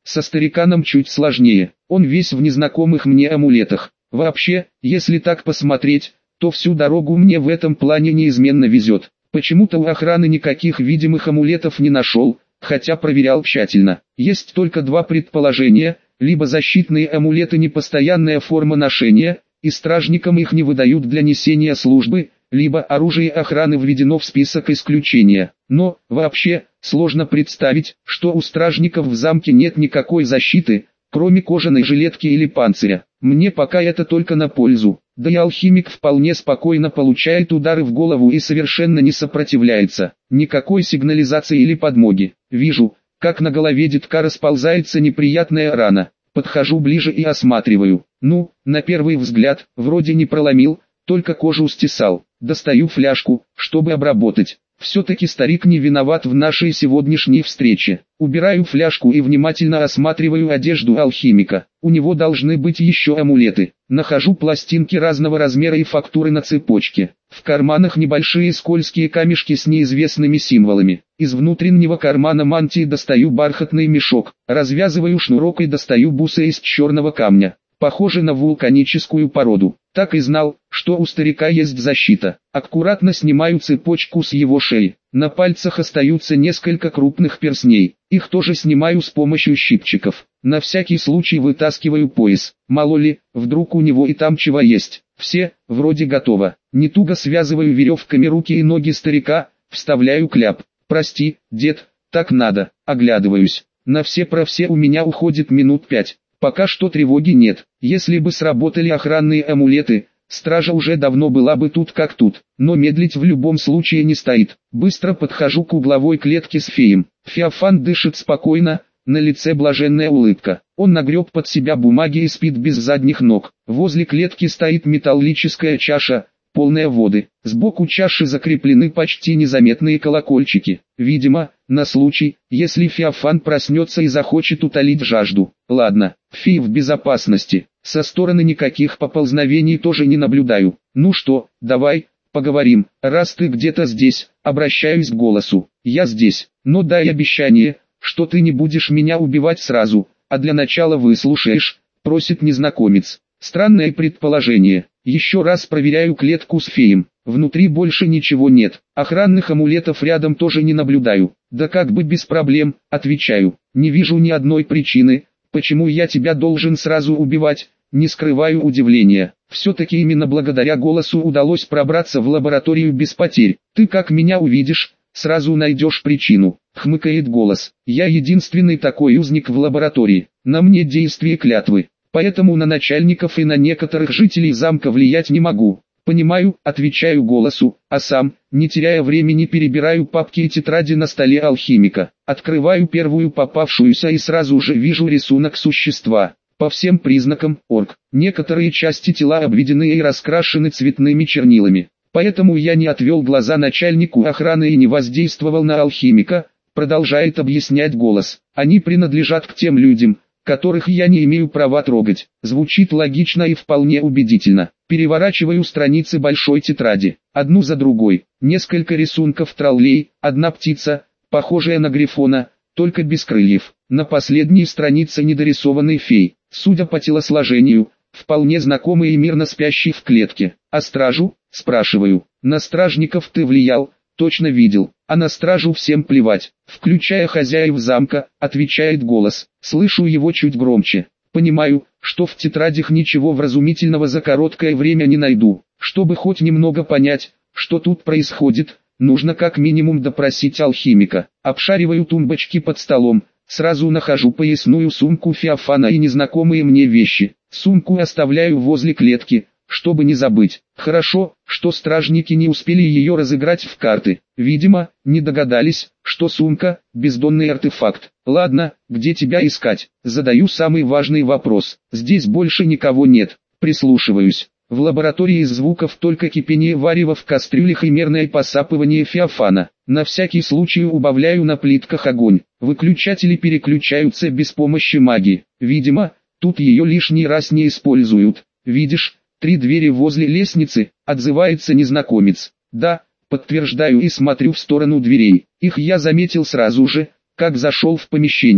Со стариканом чуть сложнее, он весь в незнакомых мне амулетах. Вообще, если так посмотреть, то всю дорогу мне в этом плане неизменно везет. Почему-то у охраны никаких видимых амулетов не нашел, хотя проверял тщательно. Есть только два предположения: либо защитные амулеты непостоянная форма ношения, и стражникам их не выдают для несения службы, либо оружие охраны введено в список исключения. Но, вообще, сложно представить, что у стражников в замке нет никакой защиты, кроме кожаной жилетки или панциря. Мне пока это только на пользу. Да и алхимик вполне спокойно получает удары в голову и совершенно не сопротивляется. Никакой сигнализации или подмоги. Вижу, как на голове детка расползается неприятная рана. Подхожу ближе и осматриваю. Ну, на первый взгляд, вроде не проломил, только кожу стесал. Достаю фляжку, чтобы обработать. Все-таки старик не виноват в нашей сегодняшней встрече. Убираю фляжку и внимательно осматриваю одежду алхимика. У него должны быть еще амулеты. Нахожу пластинки разного размера и фактуры на цепочке. В карманах небольшие скользкие камешки с неизвестными символами. Из внутреннего кармана мантии достаю бархатный мешок. Развязываю шнурок и достаю бусы из черного камня. Похоже на вулканическую породу. Так и знал, что у старика есть защита. Аккуратно снимаю цепочку с его шеи. На пальцах остаются несколько крупных перстней. Их тоже снимаю с помощью щипчиков. На всякий случай вытаскиваю пояс. Мало ли, вдруг у него и там чего есть. Все, вроде готово. Не туго связываю веревками руки и ноги старика, вставляю кляп. Прости, дед, так надо. Оглядываюсь. На все про все у меня уходит минут 5. Пока что тревоги нет. Если бы сработали охранные амулеты, стража уже давно была бы тут как тут. Но медлить в любом случае не стоит. Быстро подхожу к угловой клетке с феем. Феофан дышит спокойно, на лице блаженная улыбка. Он нагреб под себя бумаги и спит без задних ног. Возле клетки стоит металлическая чаша, полная воды. Сбоку чаши закреплены почти незаметные колокольчики. Видимо, на случай, если Феофан проснется и захочет утолить жажду. Ладно, фей в безопасности. Со стороны никаких поползновений тоже не наблюдаю. Ну что, давай, поговорим. Раз ты где-то здесь, обращаюсь к голосу. Я здесь, но дай обещание, что ты не будешь меня убивать сразу, а для начала выслушаешь, просит незнакомец. Странное предположение. Еще раз проверяю клетку с феем. Внутри больше ничего нет. Охранных амулетов рядом тоже не наблюдаю. Да как бы без проблем, отвечаю. Не вижу ни одной причины, почему я тебя должен сразу убивать. Не скрываю удивления. Все-таки именно благодаря голосу удалось пробраться в лабораторию без потерь. Ты как меня увидишь, сразу найдешь причину. Хмыкает голос. Я единственный такой узник в лаборатории. На мне действие клятвы. Поэтому на начальников и на некоторых жителей замка влиять не могу. Понимаю, отвечаю голосу, а сам, не теряя времени, перебираю папки и тетради на столе алхимика. Открываю первую попавшуюся и сразу же вижу рисунок существа. По всем признакам, орк. Некоторые части тела обведены и раскрашены цветными чернилами. Поэтому я не отвел глаза начальнику охраны и не воздействовал на алхимика, продолжает объяснять голос. Они принадлежат к тем людям, которых я не имею права трогать. Звучит логично и вполне убедительно. Переворачиваю страницы большой тетради, одну за другой. Несколько рисунков троллей, одна птица, похожая на грифона, только без крыльев. На последней странице недорисованный фей. Судя по телосложению, вполне знакомый и мирно спящий в клетке. А стражу? Спрашиваю. На стражников ты влиял? Точно видел. А на стражу всем плевать, включая хозяев замка, отвечает голос. Слышу его чуть громче. Понимаю, что в тетрадях ничего вразумительного за короткое время не найду. Чтобы хоть немного понять, что тут происходит, нужно как минимум допросить алхимика. Обшариваю тумбочки под столом, сразу нахожу поясную сумку Феофана и незнакомые мне вещи. Сумку оставляю возле клетки, чтобы не забыть. Хорошо, что стражники не успели ее разыграть в карты. Видимо, не догадались, что сумка – бездонный артефакт. Ладно, где тебя искать? Задаю самый важный вопрос. Здесь больше никого нет. Прислушиваюсь. В лаборатории из звуков только кипение варева в кастрюлях и мерное посапывание Феофана. На всякий случай убавляю на плитках огонь. Выключатели переключаются без помощи магии. Видимо, тут ее лишний раз не используют. Видишь? 3 двери возле лестницы, отзывается незнакомец. Да, подтверждаю и смотрю в сторону дверей. Их я заметил сразу же, как зашел в помещение.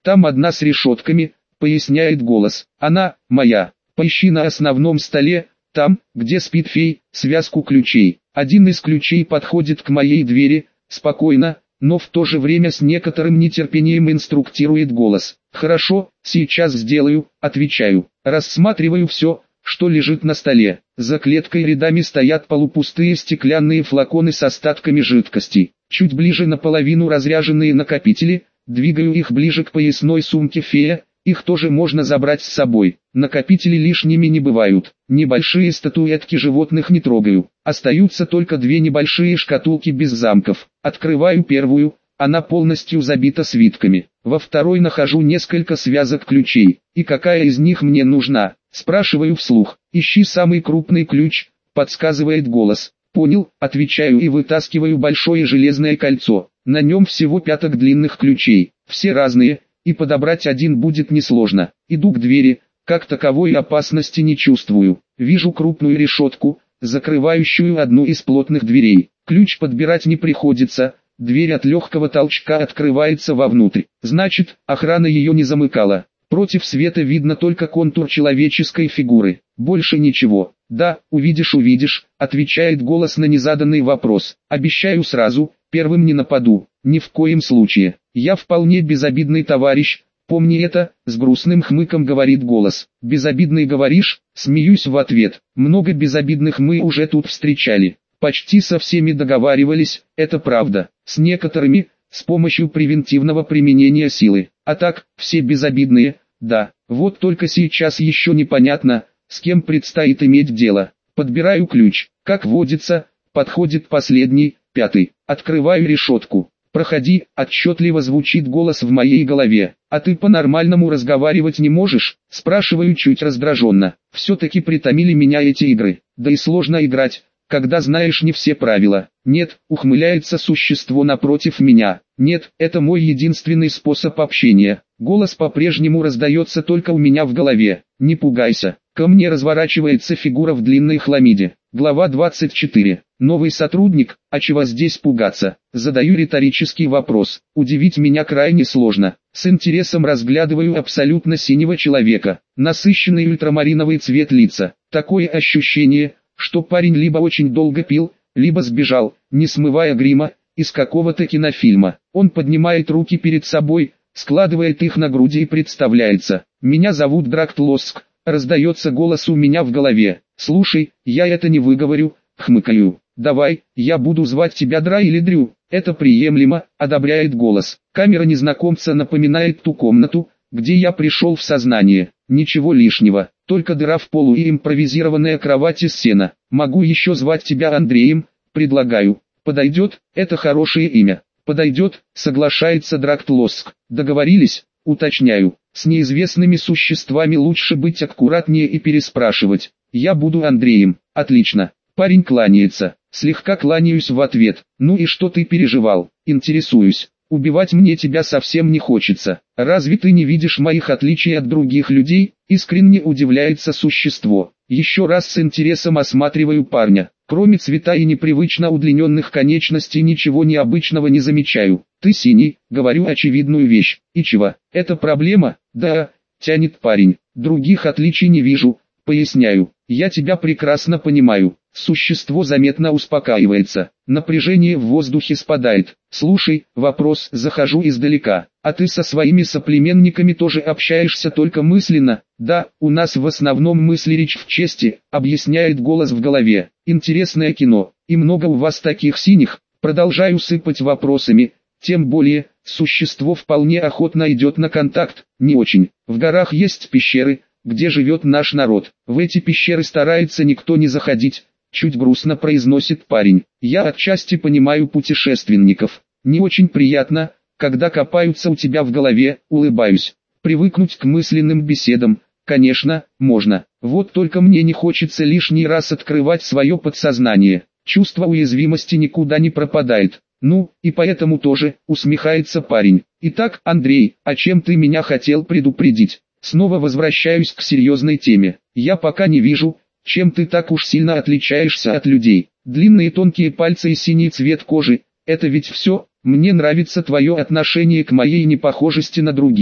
Там одна с решетками, поясняет голос. Она, моя. Поищи на основном столе, там, где спит фей, связку ключей. Один из ключей подходит к моей двери, спокойно, но в то же время с некоторым нетерпением инструктирует голос. «Хорошо, сейчас сделаю», отвечаю. Рассматриваю все, что лежит на столе. За клеткой рядами стоят полупустые стеклянные флаконы с остатками жидкости. Чуть ближе наполовину разряженные накопители, двигаю их ближе к поясной сумке фея, их тоже можно забрать с собой. Накопители лишними не бывают. Небольшие статуэтки животных не трогаю. Остаются только две небольшие шкатулки без замков. Открываю первую, она полностью забита свитками. Во второй нахожу несколько связок ключей. И какая из них мне нужна? Спрашиваю вслух. Ищи самый крупный ключ, подсказывает голос. Понял, отвечаю и вытаскиваю большое железное кольцо. На нем всего пяток длинных ключей. Все разные, и подобрать один будет несложно. Иду к двери, как таковой опасности не чувствую. Вижу крупную решетку, закрывающую одну из плотных дверей. Ключ подбирать не приходится, дверь от легкого толчка открывается вовнутрь. Значит, охрана ее не замыкала. Против света видно только контур человеческой фигуры. Больше ничего. «Да, увидишь», отвечает голос на незаданный вопрос. «Обещаю сразу, первым не нападу, ни в коем случае. Я вполне безобидный товарищ, помни это», с грустным хмыком говорит голос. «Безобидный говоришь?» Смеюсь в ответ. «Много безобидных мы уже тут встречали. Почти со всеми договаривались, это правда. С некоторыми, с помощью превентивного применения силы. А так, все безобидные, да. Вот только сейчас еще непонятно, с кем предстоит иметь дело. Подбираю ключ. Как водится, подходит последний, пятый. Открываю решетку. «Проходи», отчетливо звучит голос в моей голове. «А ты по-нормальному разговаривать не можешь?» Спрашиваю чуть раздраженно. Все-таки притомили меня эти игры. Да и сложно играть, когда знаешь не все правила. «Нет», ухмыляется существо напротив меня. «Нет, это мой единственный способ общения». Голос по-прежнему раздается только у меня в голове. «Не пугайся». Ко мне разворачивается фигура в длинной хламиде. Глава 24. Новый сотрудник, а чего здесь пугаться? Задаю риторический вопрос. Удивить меня крайне сложно. С интересом разглядываю абсолютно синего человека. Насыщенный ультрамариновый цвет лица. Такое ощущение, что парень либо очень долго пил, либо сбежал, не смывая грима, из какого-то кинофильма. Он поднимает руки перед собой, складывает их на груди и представляется. «Меня зовут Дракт Лоск», раздается голос у меня в голове. «Слушай, я это не выговорю», хмыкаю. «Давай, я буду звать тебя Дра или Дрю». «Это приемлемо», одобряет голос. Камера незнакомца напоминает ту комнату, где я пришел в сознание. Ничего лишнего, только дыра в полу и импровизированная кровать из сена. «Могу еще звать тебя Андреем», предлагаю. «Подойдет, это хорошее имя». «Подойдет», соглашается Дракт Лоск. «Договорились?» Уточняю. С неизвестными существами лучше быть аккуратнее и переспрашивать. «Я буду Андреем». «Отлично». Парень кланяется. Слегка кланяюсь в ответ. «Ну и что ты переживал?» Интересуюсь. «Убивать мне тебя совсем не хочется. Разве ты не видишь моих отличий от других людей?» Искренне удивляется существо. Еще раз с интересом осматриваю парня. Кроме цвета и непривычно удлиненных конечностей ничего необычного не замечаю. «Ты синий», говорю очевидную вещь. «И чего? Это проблема?» «Да», тянет парень. «Других отличий не вижу», поясняю. «Я тебя прекрасно понимаю». Существо заметно успокаивается. Напряжение в воздухе спадает. «Слушай, вопрос, захожу издалека. А ты со своими соплеменниками тоже общаешься только мысленно?» «Да, у нас в основном мысли речь в чести», объясняет голос в голове. «Интересное кино. И много у вас таких синих?» Продолжаю сыпать вопросами. Тем более, существо вполне охотно идет на контакт. «Не очень. В горах есть пещеры, где живет наш народ. В эти пещеры старается никто не заходить», чуть грустно произносит парень. «Я отчасти понимаю путешественников. Не очень приятно, когда копаются у тебя в голове», улыбаюсь. «Привыкнуть к мысленным беседам, конечно, можно. Вот только мне не хочется лишний раз открывать свое подсознание. Чувство уязвимости никуда не пропадает». «Ну, и поэтому тоже», усмехается парень. «Итак, Андрей, о чем ты меня хотел предупредить?» Снова возвращаюсь к серьезной теме. «Я пока не вижу, чем ты так уж сильно отличаешься от людей. Длинные тонкие пальцы и синий цвет кожи, это ведь все. Мне нравится твое отношение к моей непохожести на других.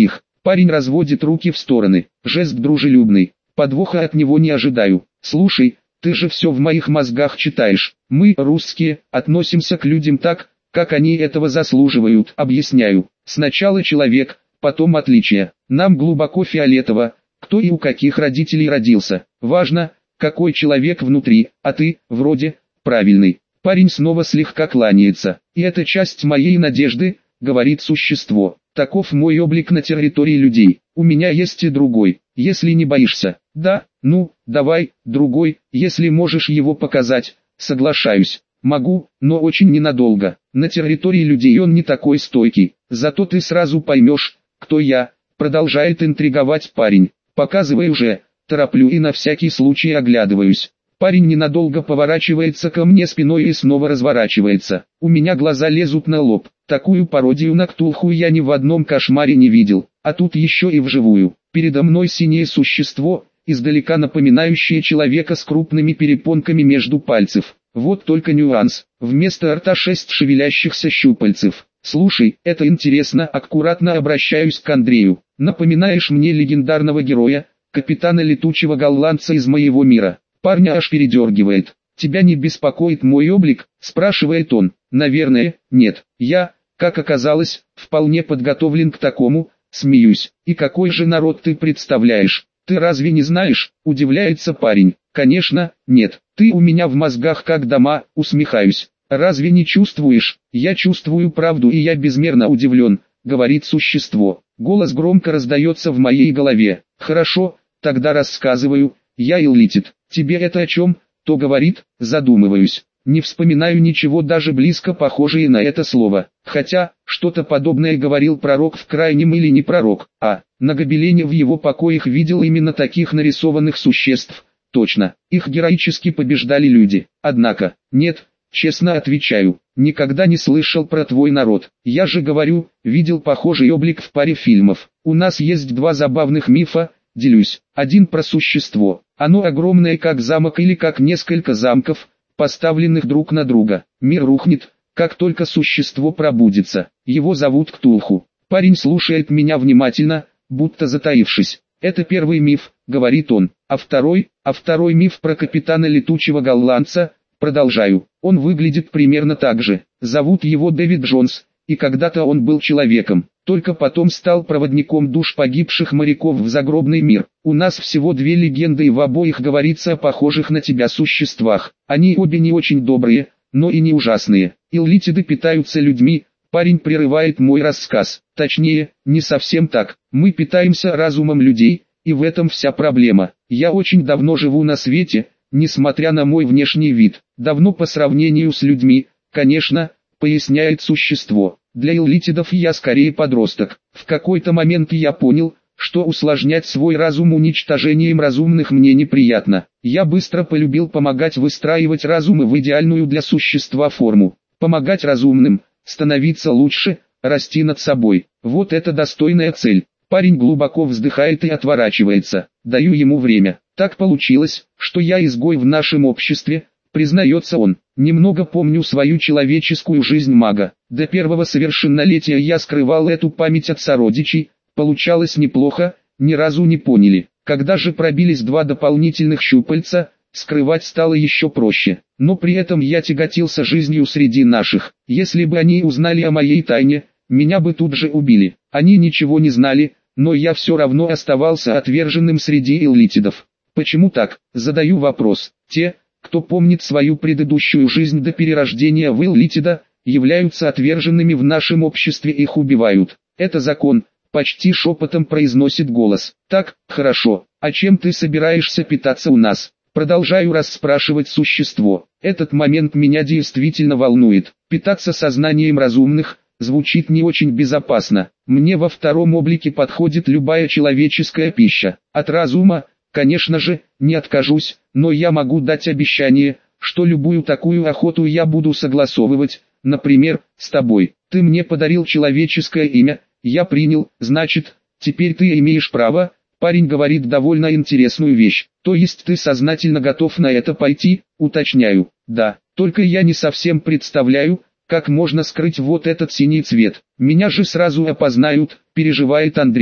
Парень разводит руки в стороны, жест дружелюбный, подвоха от него не ожидаю. Слушай, ты же все в моих мозгах читаешь. Мы, русские, относимся к людям так, как они этого заслуживают. Объясняю. Сначала человек, потом отличие. Нам глубоко фиолетово, кто и у каких родителей родился. Важно, какой человек внутри, а ты, вроде, правильный. Парень снова слегка кланяется. И это часть моей надежды, говорит существо. Таков мой облик на территории людей. У меня есть и другой, если не боишься. Да, ну, давай, другой, если можешь его показать. Соглашаюсь. Могу, но очень ненадолго. На территории людей он не такой стойкий. Зато ты сразу поймешь, кто я. Продолжает интриговать парень. Показывай уже. Тороплю и на всякий случай оглядываюсь. Парень ненадолго поворачивается ко мне спиной и снова разворачивается. У меня глаза лезут на лоб. Такую пародию на Ктулху я ни в одном кошмаре не видел, а тут еще и вживую. Передо мной синее существо, издалека напоминающее человека с крупными перепонками между пальцев. Вот только нюанс. Вместо рта 6 шевелящихся щупальцев. Слушай, это интересно, аккуратно обращаюсь к Андрею. Напоминаешь мне легендарного героя, капитана летучего голландца из моего мира. Парня аж передергивает. «Тебя не беспокоит мой облик?» – спрашивает он. «Наверное, нет. Я, как оказалось, вполне подготовлен к такому», – смеюсь. «И какой же народ ты представляешь? Ты разве не знаешь?» – удивляется парень. «Конечно, нет. Ты у меня в мозгах как дома», – усмехаюсь. «Разве не чувствуешь?» «Я чувствую правду и я безмерно удивлен», – говорит существо. Голос громко раздается в моей голове. «Хорошо, тогда рассказываю. Я Иллитид. Тебе это о чем?» То говорит, задумываюсь. Не вспоминаю ничего даже близко похожее на это слово. Хотя, что-то подобное говорил пророк в крайнем или не пророк, а на гобелене в его покоях видел именно таких нарисованных существ. Точно, их героически побеждали люди. Однако, нет, честно отвечаю, никогда не слышал про твой народ. Я же говорю, видел похожий облик в паре фильмов. У нас есть два забавных мифа, делюсь. Один про существо. Оно огромное как замок или как несколько замков, поставленных друг на друга. Мир рухнет, как только существо пробудится. Его зовут Ктулху. Парень слушает меня внимательно, будто затаившись. Это первый миф, говорит он. А второй миф про капитана летучего голландца, продолжаю. Он выглядит примерно так же. Зовут его Дэвид Джонс, и когда-то он был человеком. Только потом стал проводником душ погибших моряков в загробный мир. У нас всего две легенды и в обоих говорится о похожих на тебя существах. Они обе не очень добрые, но и не ужасные. Иллитиды питаются людьми, парень прерывает мой рассказ. Точнее, не совсем так. Мы питаемся разумом людей, и в этом вся проблема. Я очень давно живу на свете, несмотря на мой внешний вид. Давно по сравнению с людьми, конечно, поясняет существо. Для иллитидов я скорее подросток. В какой-то момент я понял, что усложнять свой разум уничтожением разумных мне неприятно. Я быстро полюбил помогать выстраивать разумы в идеальную для существа форму. Помогать разумным, становиться лучше, расти над собой. Вот это достойная цель. Парень глубоко вздыхает и отворачивается. Даю ему время. Так получилось, что я изгой в нашем обществе, признается он. Немного помню свою человеческую жизнь мага. До первого совершеннолетия я скрывал эту память от сородичей. Получалось неплохо, ни разу не поняли. Когда же пробились два дополнительных щупальца, скрывать стало еще проще. Но при этом я тяготился жизнью среди наших. Если бы они узнали о моей тайне, меня бы тут же убили. Они ничего не знали, но я все равно оставался отверженным среди иллитидов. Почему так? Задаю вопрос. Те, кто помнит свою предыдущую жизнь до перерождения в иллитида, являются отверженными в нашем обществе, их убивают. Это закон, почти шепотом произносит голос. Так, хорошо, а чем ты собираешься питаться у нас? Продолжаю расспрашивать существо. Этот момент меня действительно волнует. Питаться сознанием разумных звучит не очень безопасно. Мне во втором облике подходит любая человеческая пища. От разума, конечно же, не откажусь, но я могу дать обещание, что любую такую охоту я буду согласовывать, например, с тобой. Ты мне подарил человеческое имя, я принял, значит, теперь ты имеешь право. Парень говорит довольно интересную вещь. То есть ты сознательно готов на это пойти? Уточняю. Да, только я не совсем представляю, как можно скрыть вот этот синий цвет. Меня же сразу опознают, переживает Андрей.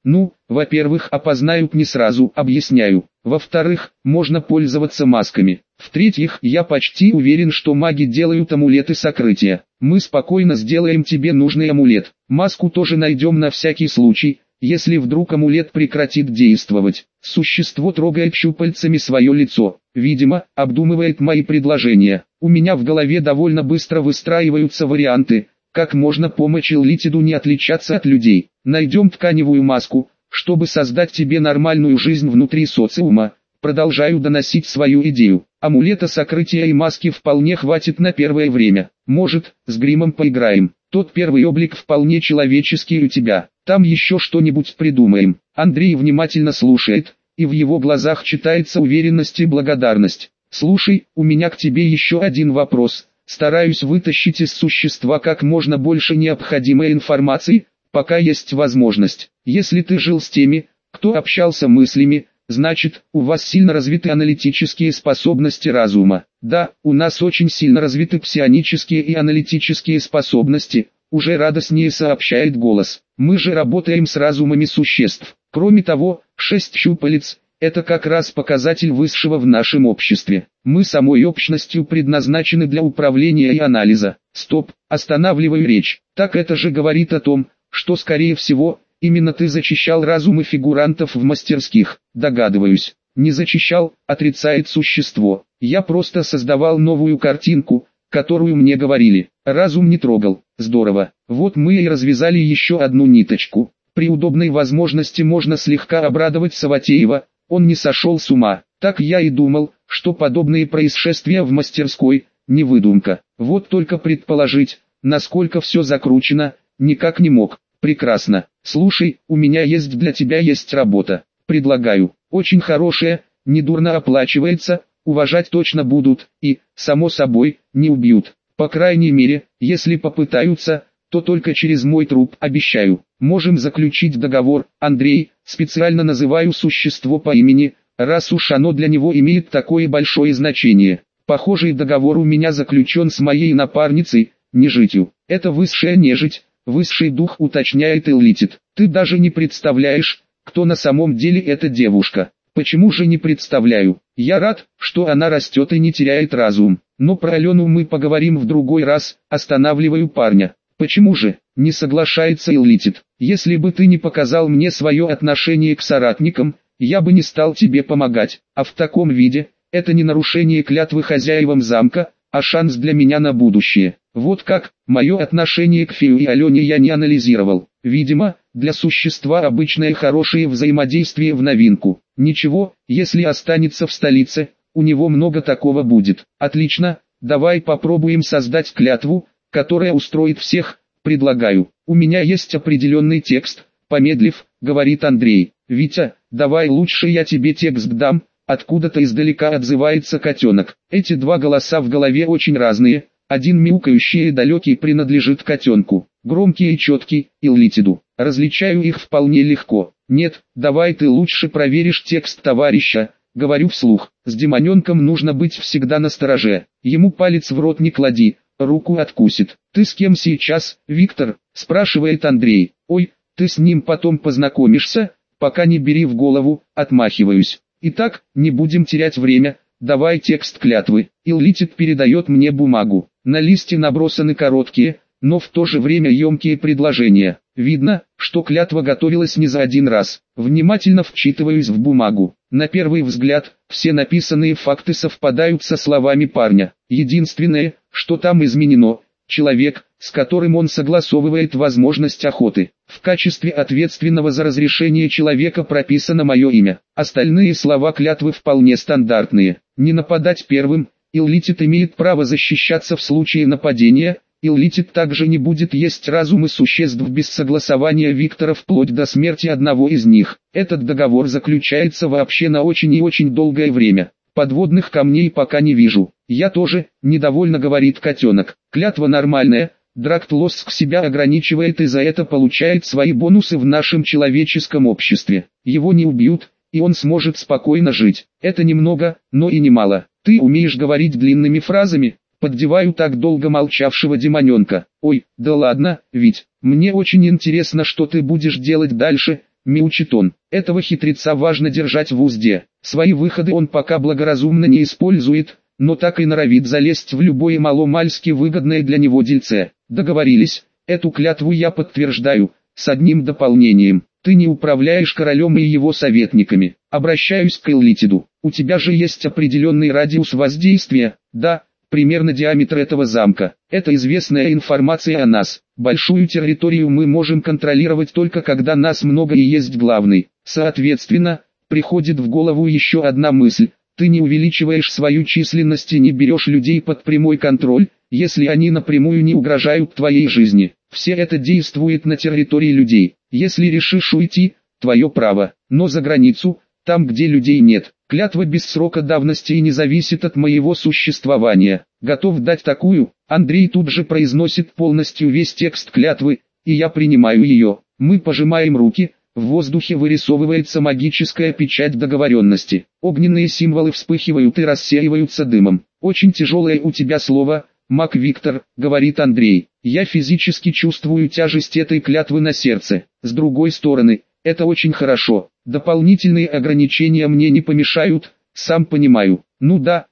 Ну, во-первых, опознают не сразу, объясняю. Во-вторых, можно пользоваться масками. В-третьих, я почти уверен, что маги делают амулеты сокрытия. Мы спокойно сделаем тебе нужный амулет. Маску тоже найдем на всякий случай, если вдруг амулет прекратит действовать. Существо трогает щупальцами свое лицо. Видимо, обдумывает мои предложения. У меня в голове довольно быстро выстраиваются варианты, как можно помочь Иллитиду не отличаться от людей. Найдем тканевую маску, чтобы создать тебе нормальную жизнь внутри социума. Продолжаю доносить свою идею. Амулета сокрытия и маски вполне хватит на первое время. Может, с гримом поиграем. Тот первый облик вполне человеческий у тебя. Там еще что-нибудь придумаем. Андрей внимательно слушает, и в его глазах читается уверенность и благодарность. Слушай, у меня к тебе еще один вопрос. Стараюсь вытащить из существа как можно больше необходимой информации, пока есть возможность. Если ты жил с теми, кто общался мыслями, значит, у вас сильно развиты аналитические способности разума. Да, у нас очень сильно развиты псионические и аналитические способности, уже радостнее сообщает голос. Мы же работаем с разумами существ. Кроме того, 6 щупалец – это как раз показатель высшего в нашем обществе. Мы самой общностью предназначены для управления и анализа. Стоп, останавливаю речь. Так это же говорит о том, что скорее всего, именно ты зачищал разумы фигурантов в мастерских. Догадываюсь. Не зачищал, отрицает существо. Я просто создавал новую картинку, которую мне говорили. Разум не трогал. Здорово. Вот мы и развязали еще одну ниточку. При удобной возможности можно слегка обрадовать Саватеева. Он не сошел с ума. Так я и думал, что подобные происшествия в мастерской – не выдумка. Вот только предположить, насколько все закручено, никак не мог. Прекрасно. Слушай, у меня есть для тебя работа. Предлагаю. Очень хорошая, недурно оплачивается, уважать точно будут и, само собой, не убьют. По крайней мере, если попытаются, то только через мой труп, обещаю. Можем заключить договор. Андрей, специально называю существо по имени, раз уж оно для него имеет такое большое значение. Похожий договор у меня заключен с моей напарницей, нежитью. Это высшая нежить, высший дух, уточняет Иллитид. Ты даже не представляешь, кто на самом деле эта девушка. Почему же не представляю? Я рад, что она растет и не теряет разум. Но про Алену мы поговорим в другой раз, останавливаю парня. Почему же? Не соглашается Иллитид. Если бы ты не показал мне свое отношение к соратникам, я бы не стал тебе помогать. А в таком виде, это не нарушение клятвы хозяевам замка, а шанс для меня на будущее. Вот как, мое отношение к Фею и Алене я не анализировал. Видимо, для существа обычное хорошее взаимодействие в новинку. Ничего, если останется в столице, у него много такого будет. Отлично, давай попробуем создать клятву, которая устроит всех, предлагаю. У меня есть определенный текст, помедлив, говорит Андрей. Витя, давай лучше я тебе текст дам. Откуда-то издалека отзывается котенок. Эти два голоса в голове очень разные. Один мяукающий и далекий принадлежит котенку. Громкий и четкий, Иллитиду. Различаю их вполне легко. Нет, давай ты лучше проверишь текст товарища. Говорю вслух. С демоненком нужно быть всегда настороже. Ему палец в рот не клади, руку откусит. Ты с кем сейчас, Виктор? Спрашивает Андрей. Ой, ты с ним потом познакомишься? Пока не бери в голову, отмахиваюсь. Итак, не будем терять время, давай текст клятвы. Иллитид передает мне бумагу. На листе набросаны короткие, но в то же время емкие предложения. Видно, что клятва готовилась не за один раз. Внимательно вчитываюсь в бумагу. На первый взгляд, все написанные факты совпадают со словами парня. Единственное, что там изменено – человек, с которым он согласовывает возможность охоты. В качестве ответственного за разрешение человека прописано мое имя. Остальные слова клятвы вполне стандартные. Не нападать первым, Иллитид имеет право защищаться в случае нападения, Иллитид также не будет есть разумы существ без согласования Виктора вплоть до смерти одного из них. Этот договор заключается вообще на очень и очень долгое время. Подводных камней пока не вижу. Я тоже, недовольно говорит котенок. Клятва нормальная. Драктлоск себя ограничивает и за это получает свои бонусы в нашем человеческом обществе. Его не убьют, и он сможет спокойно жить. Это немного, но и немало. Ты умеешь говорить длинными фразами? Поддеваю так долго молчавшего демоненка. Ой, да ладно, ведь, мне очень интересно, что ты будешь делать дальше, мяучит он. Этого хитреца важно держать в узде. Свои выходы он пока благоразумно не использует, но так и норовит залезть в любое маломальски выгодное для него дельце. Договорились, эту клятву я подтверждаю, с одним дополнением. Ты не управляешь королем и его советниками. Обращаюсь к Эллитиду. У тебя же есть определенный радиус воздействия, да, примерно диаметр этого замка. Это известная информация о нас. Большую территорию мы можем контролировать только когда нас много и есть главный. Соответственно, приходит в голову еще одна мысль. Ты не увеличиваешь свою численность и не берешь людей под прямой контроль, если они напрямую не угрожают твоей жизни. Все это действует на территории людей. Если решишь уйти, твое право, но за границу, там где людей нет. Клятва без срока давности и не зависит от моего существования. Готов дать такую? Андрей тут же произносит полностью весь текст клятвы, и я принимаю ее. Мы пожимаем руки, в воздухе вырисовывается магическая печать договоренности. Огненные символы вспыхивают и рассеиваются дымом. Очень тяжелое у тебя слово, маг Виктор, говорит Андрей. Я физически чувствую тяжесть этой клятвы на сердце. С другой стороны, это очень хорошо. Дополнительные ограничения мне не помешают, сам понимаю. Ну да,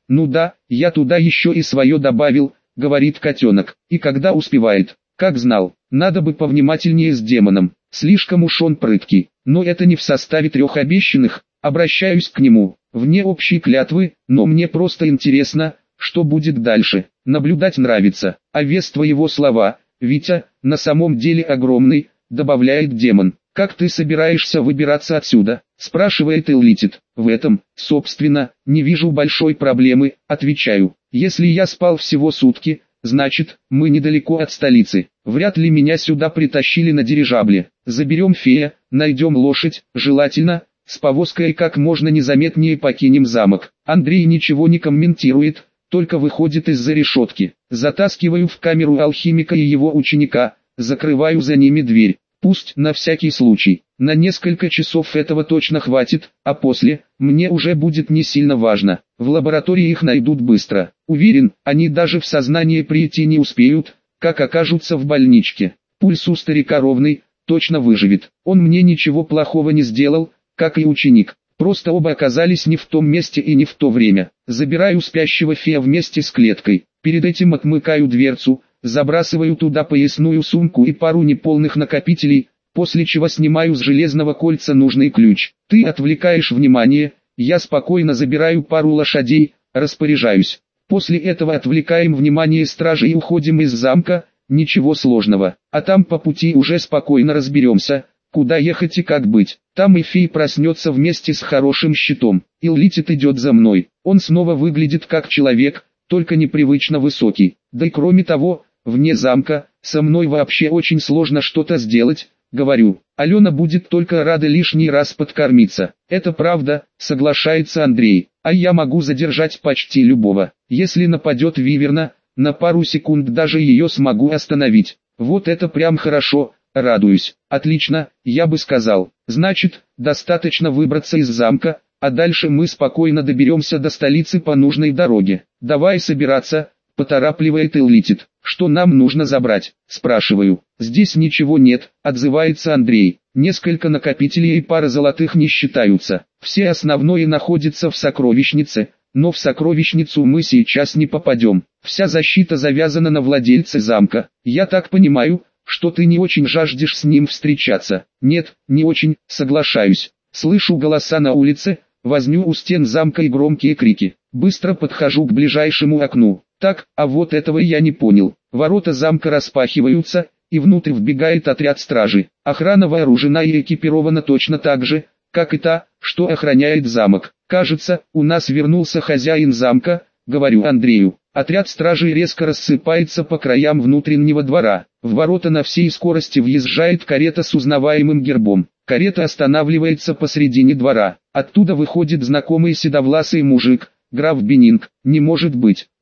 я туда еще и свое добавил, говорит котенок. И когда успевает? Как знал, надо бы повнимательнее с демоном. Слишком уж он прыткий. Но это не в составе 3 обещанных. Обращаюсь к нему, вне общей клятвы, но мне просто интересно, что будет дальше. Наблюдать нравится. А вес твоего слова, Витя, на самом деле огромный, добавляет демон. «Как ты собираешься выбираться отсюда?» – спрашивает Эллитид. «В этом, собственно, не вижу большой проблемы», – отвечаю. «Если я спал всего сутки, значит, мы недалеко от столицы. Вряд ли меня сюда притащили на дирижабле. Заберем фея, найдем лошадь, желательно, с повозкой как можно незаметнее покинем замок». Андрей ничего не комментирует, только выходит из-за решетки. Затаскиваю в камеру алхимика и его ученика, закрываю за ними дверь. Пусть на всякий случай. На несколько часов этого точно хватит, а после, мне уже будет не сильно важно. В лаборатории их найдут быстро. Уверен, они даже в сознание прийти не успеют, как окажутся в больничке. Пульс у старика ровный, точно выживет. Он мне ничего плохого не сделал, как и ученик. Просто оба оказались не в том месте и не в то время. Забираю спящего фея вместе с клеткой. Перед этим отмыкаю дверцу. Забрасываю туда поясную сумку и пару неполных накопителей, после чего снимаю с железного кольца нужный ключ. Ты отвлекаешь внимание, я спокойно забираю пару лошадей, распоряжаюсь. После этого отвлекаем внимание стражи и уходим из замка, ничего сложного. А там по пути уже спокойно разберемся, куда ехать и как быть. Там и фей проснется вместе с хорошим щитом. Эллитид идет за мной. Он снова выглядит как человек, только непривычно высокий. Да и кроме того, вне замка, со мной вообще очень сложно что-то сделать, говорю. Алена будет только рада лишний раз подкормиться. Это правда, соглашается Андрей. А я могу задержать почти любого. Если нападет виверна, на пару секунд даже ее смогу остановить. Вот это прям хорошо, радуюсь. Отлично, я бы сказал. Значит, достаточно выбраться из замка, а дальше мы спокойно доберемся до столицы по нужной дороге. Давай собираться, поторапливает Эллитид. Что нам нужно забрать? Спрашиваю. Здесь ничего нет, отзывается Андрей. Несколько накопителей и пара золотых не считаются. Все основное находится в сокровищнице, но в сокровищницу мы сейчас не попадем. Вся защита завязана на владельце замка. Я так понимаю, что ты не очень жаждешь с ним встречаться. Нет, не очень, соглашаюсь. Слышу голоса на улице, возню у стен замка и громкие крики. Быстро подхожу к ближайшему окну. Так, а вот этого я не понял. Ворота замка распахиваются, и внутрь вбегает отряд стражи. Охрана вооружена и экипирована точно так же, как и та, что охраняет замок. Кажется, у нас вернулся хозяин замка, говорю Андрею. Отряд стражей резко рассыпается по краям внутреннего двора. В ворота на всей скорости въезжает карета с узнаваемым гербом. Карета останавливается посредине двора. Оттуда выходит знакомый седовласый мужик, граф Бенинг. Не может быть.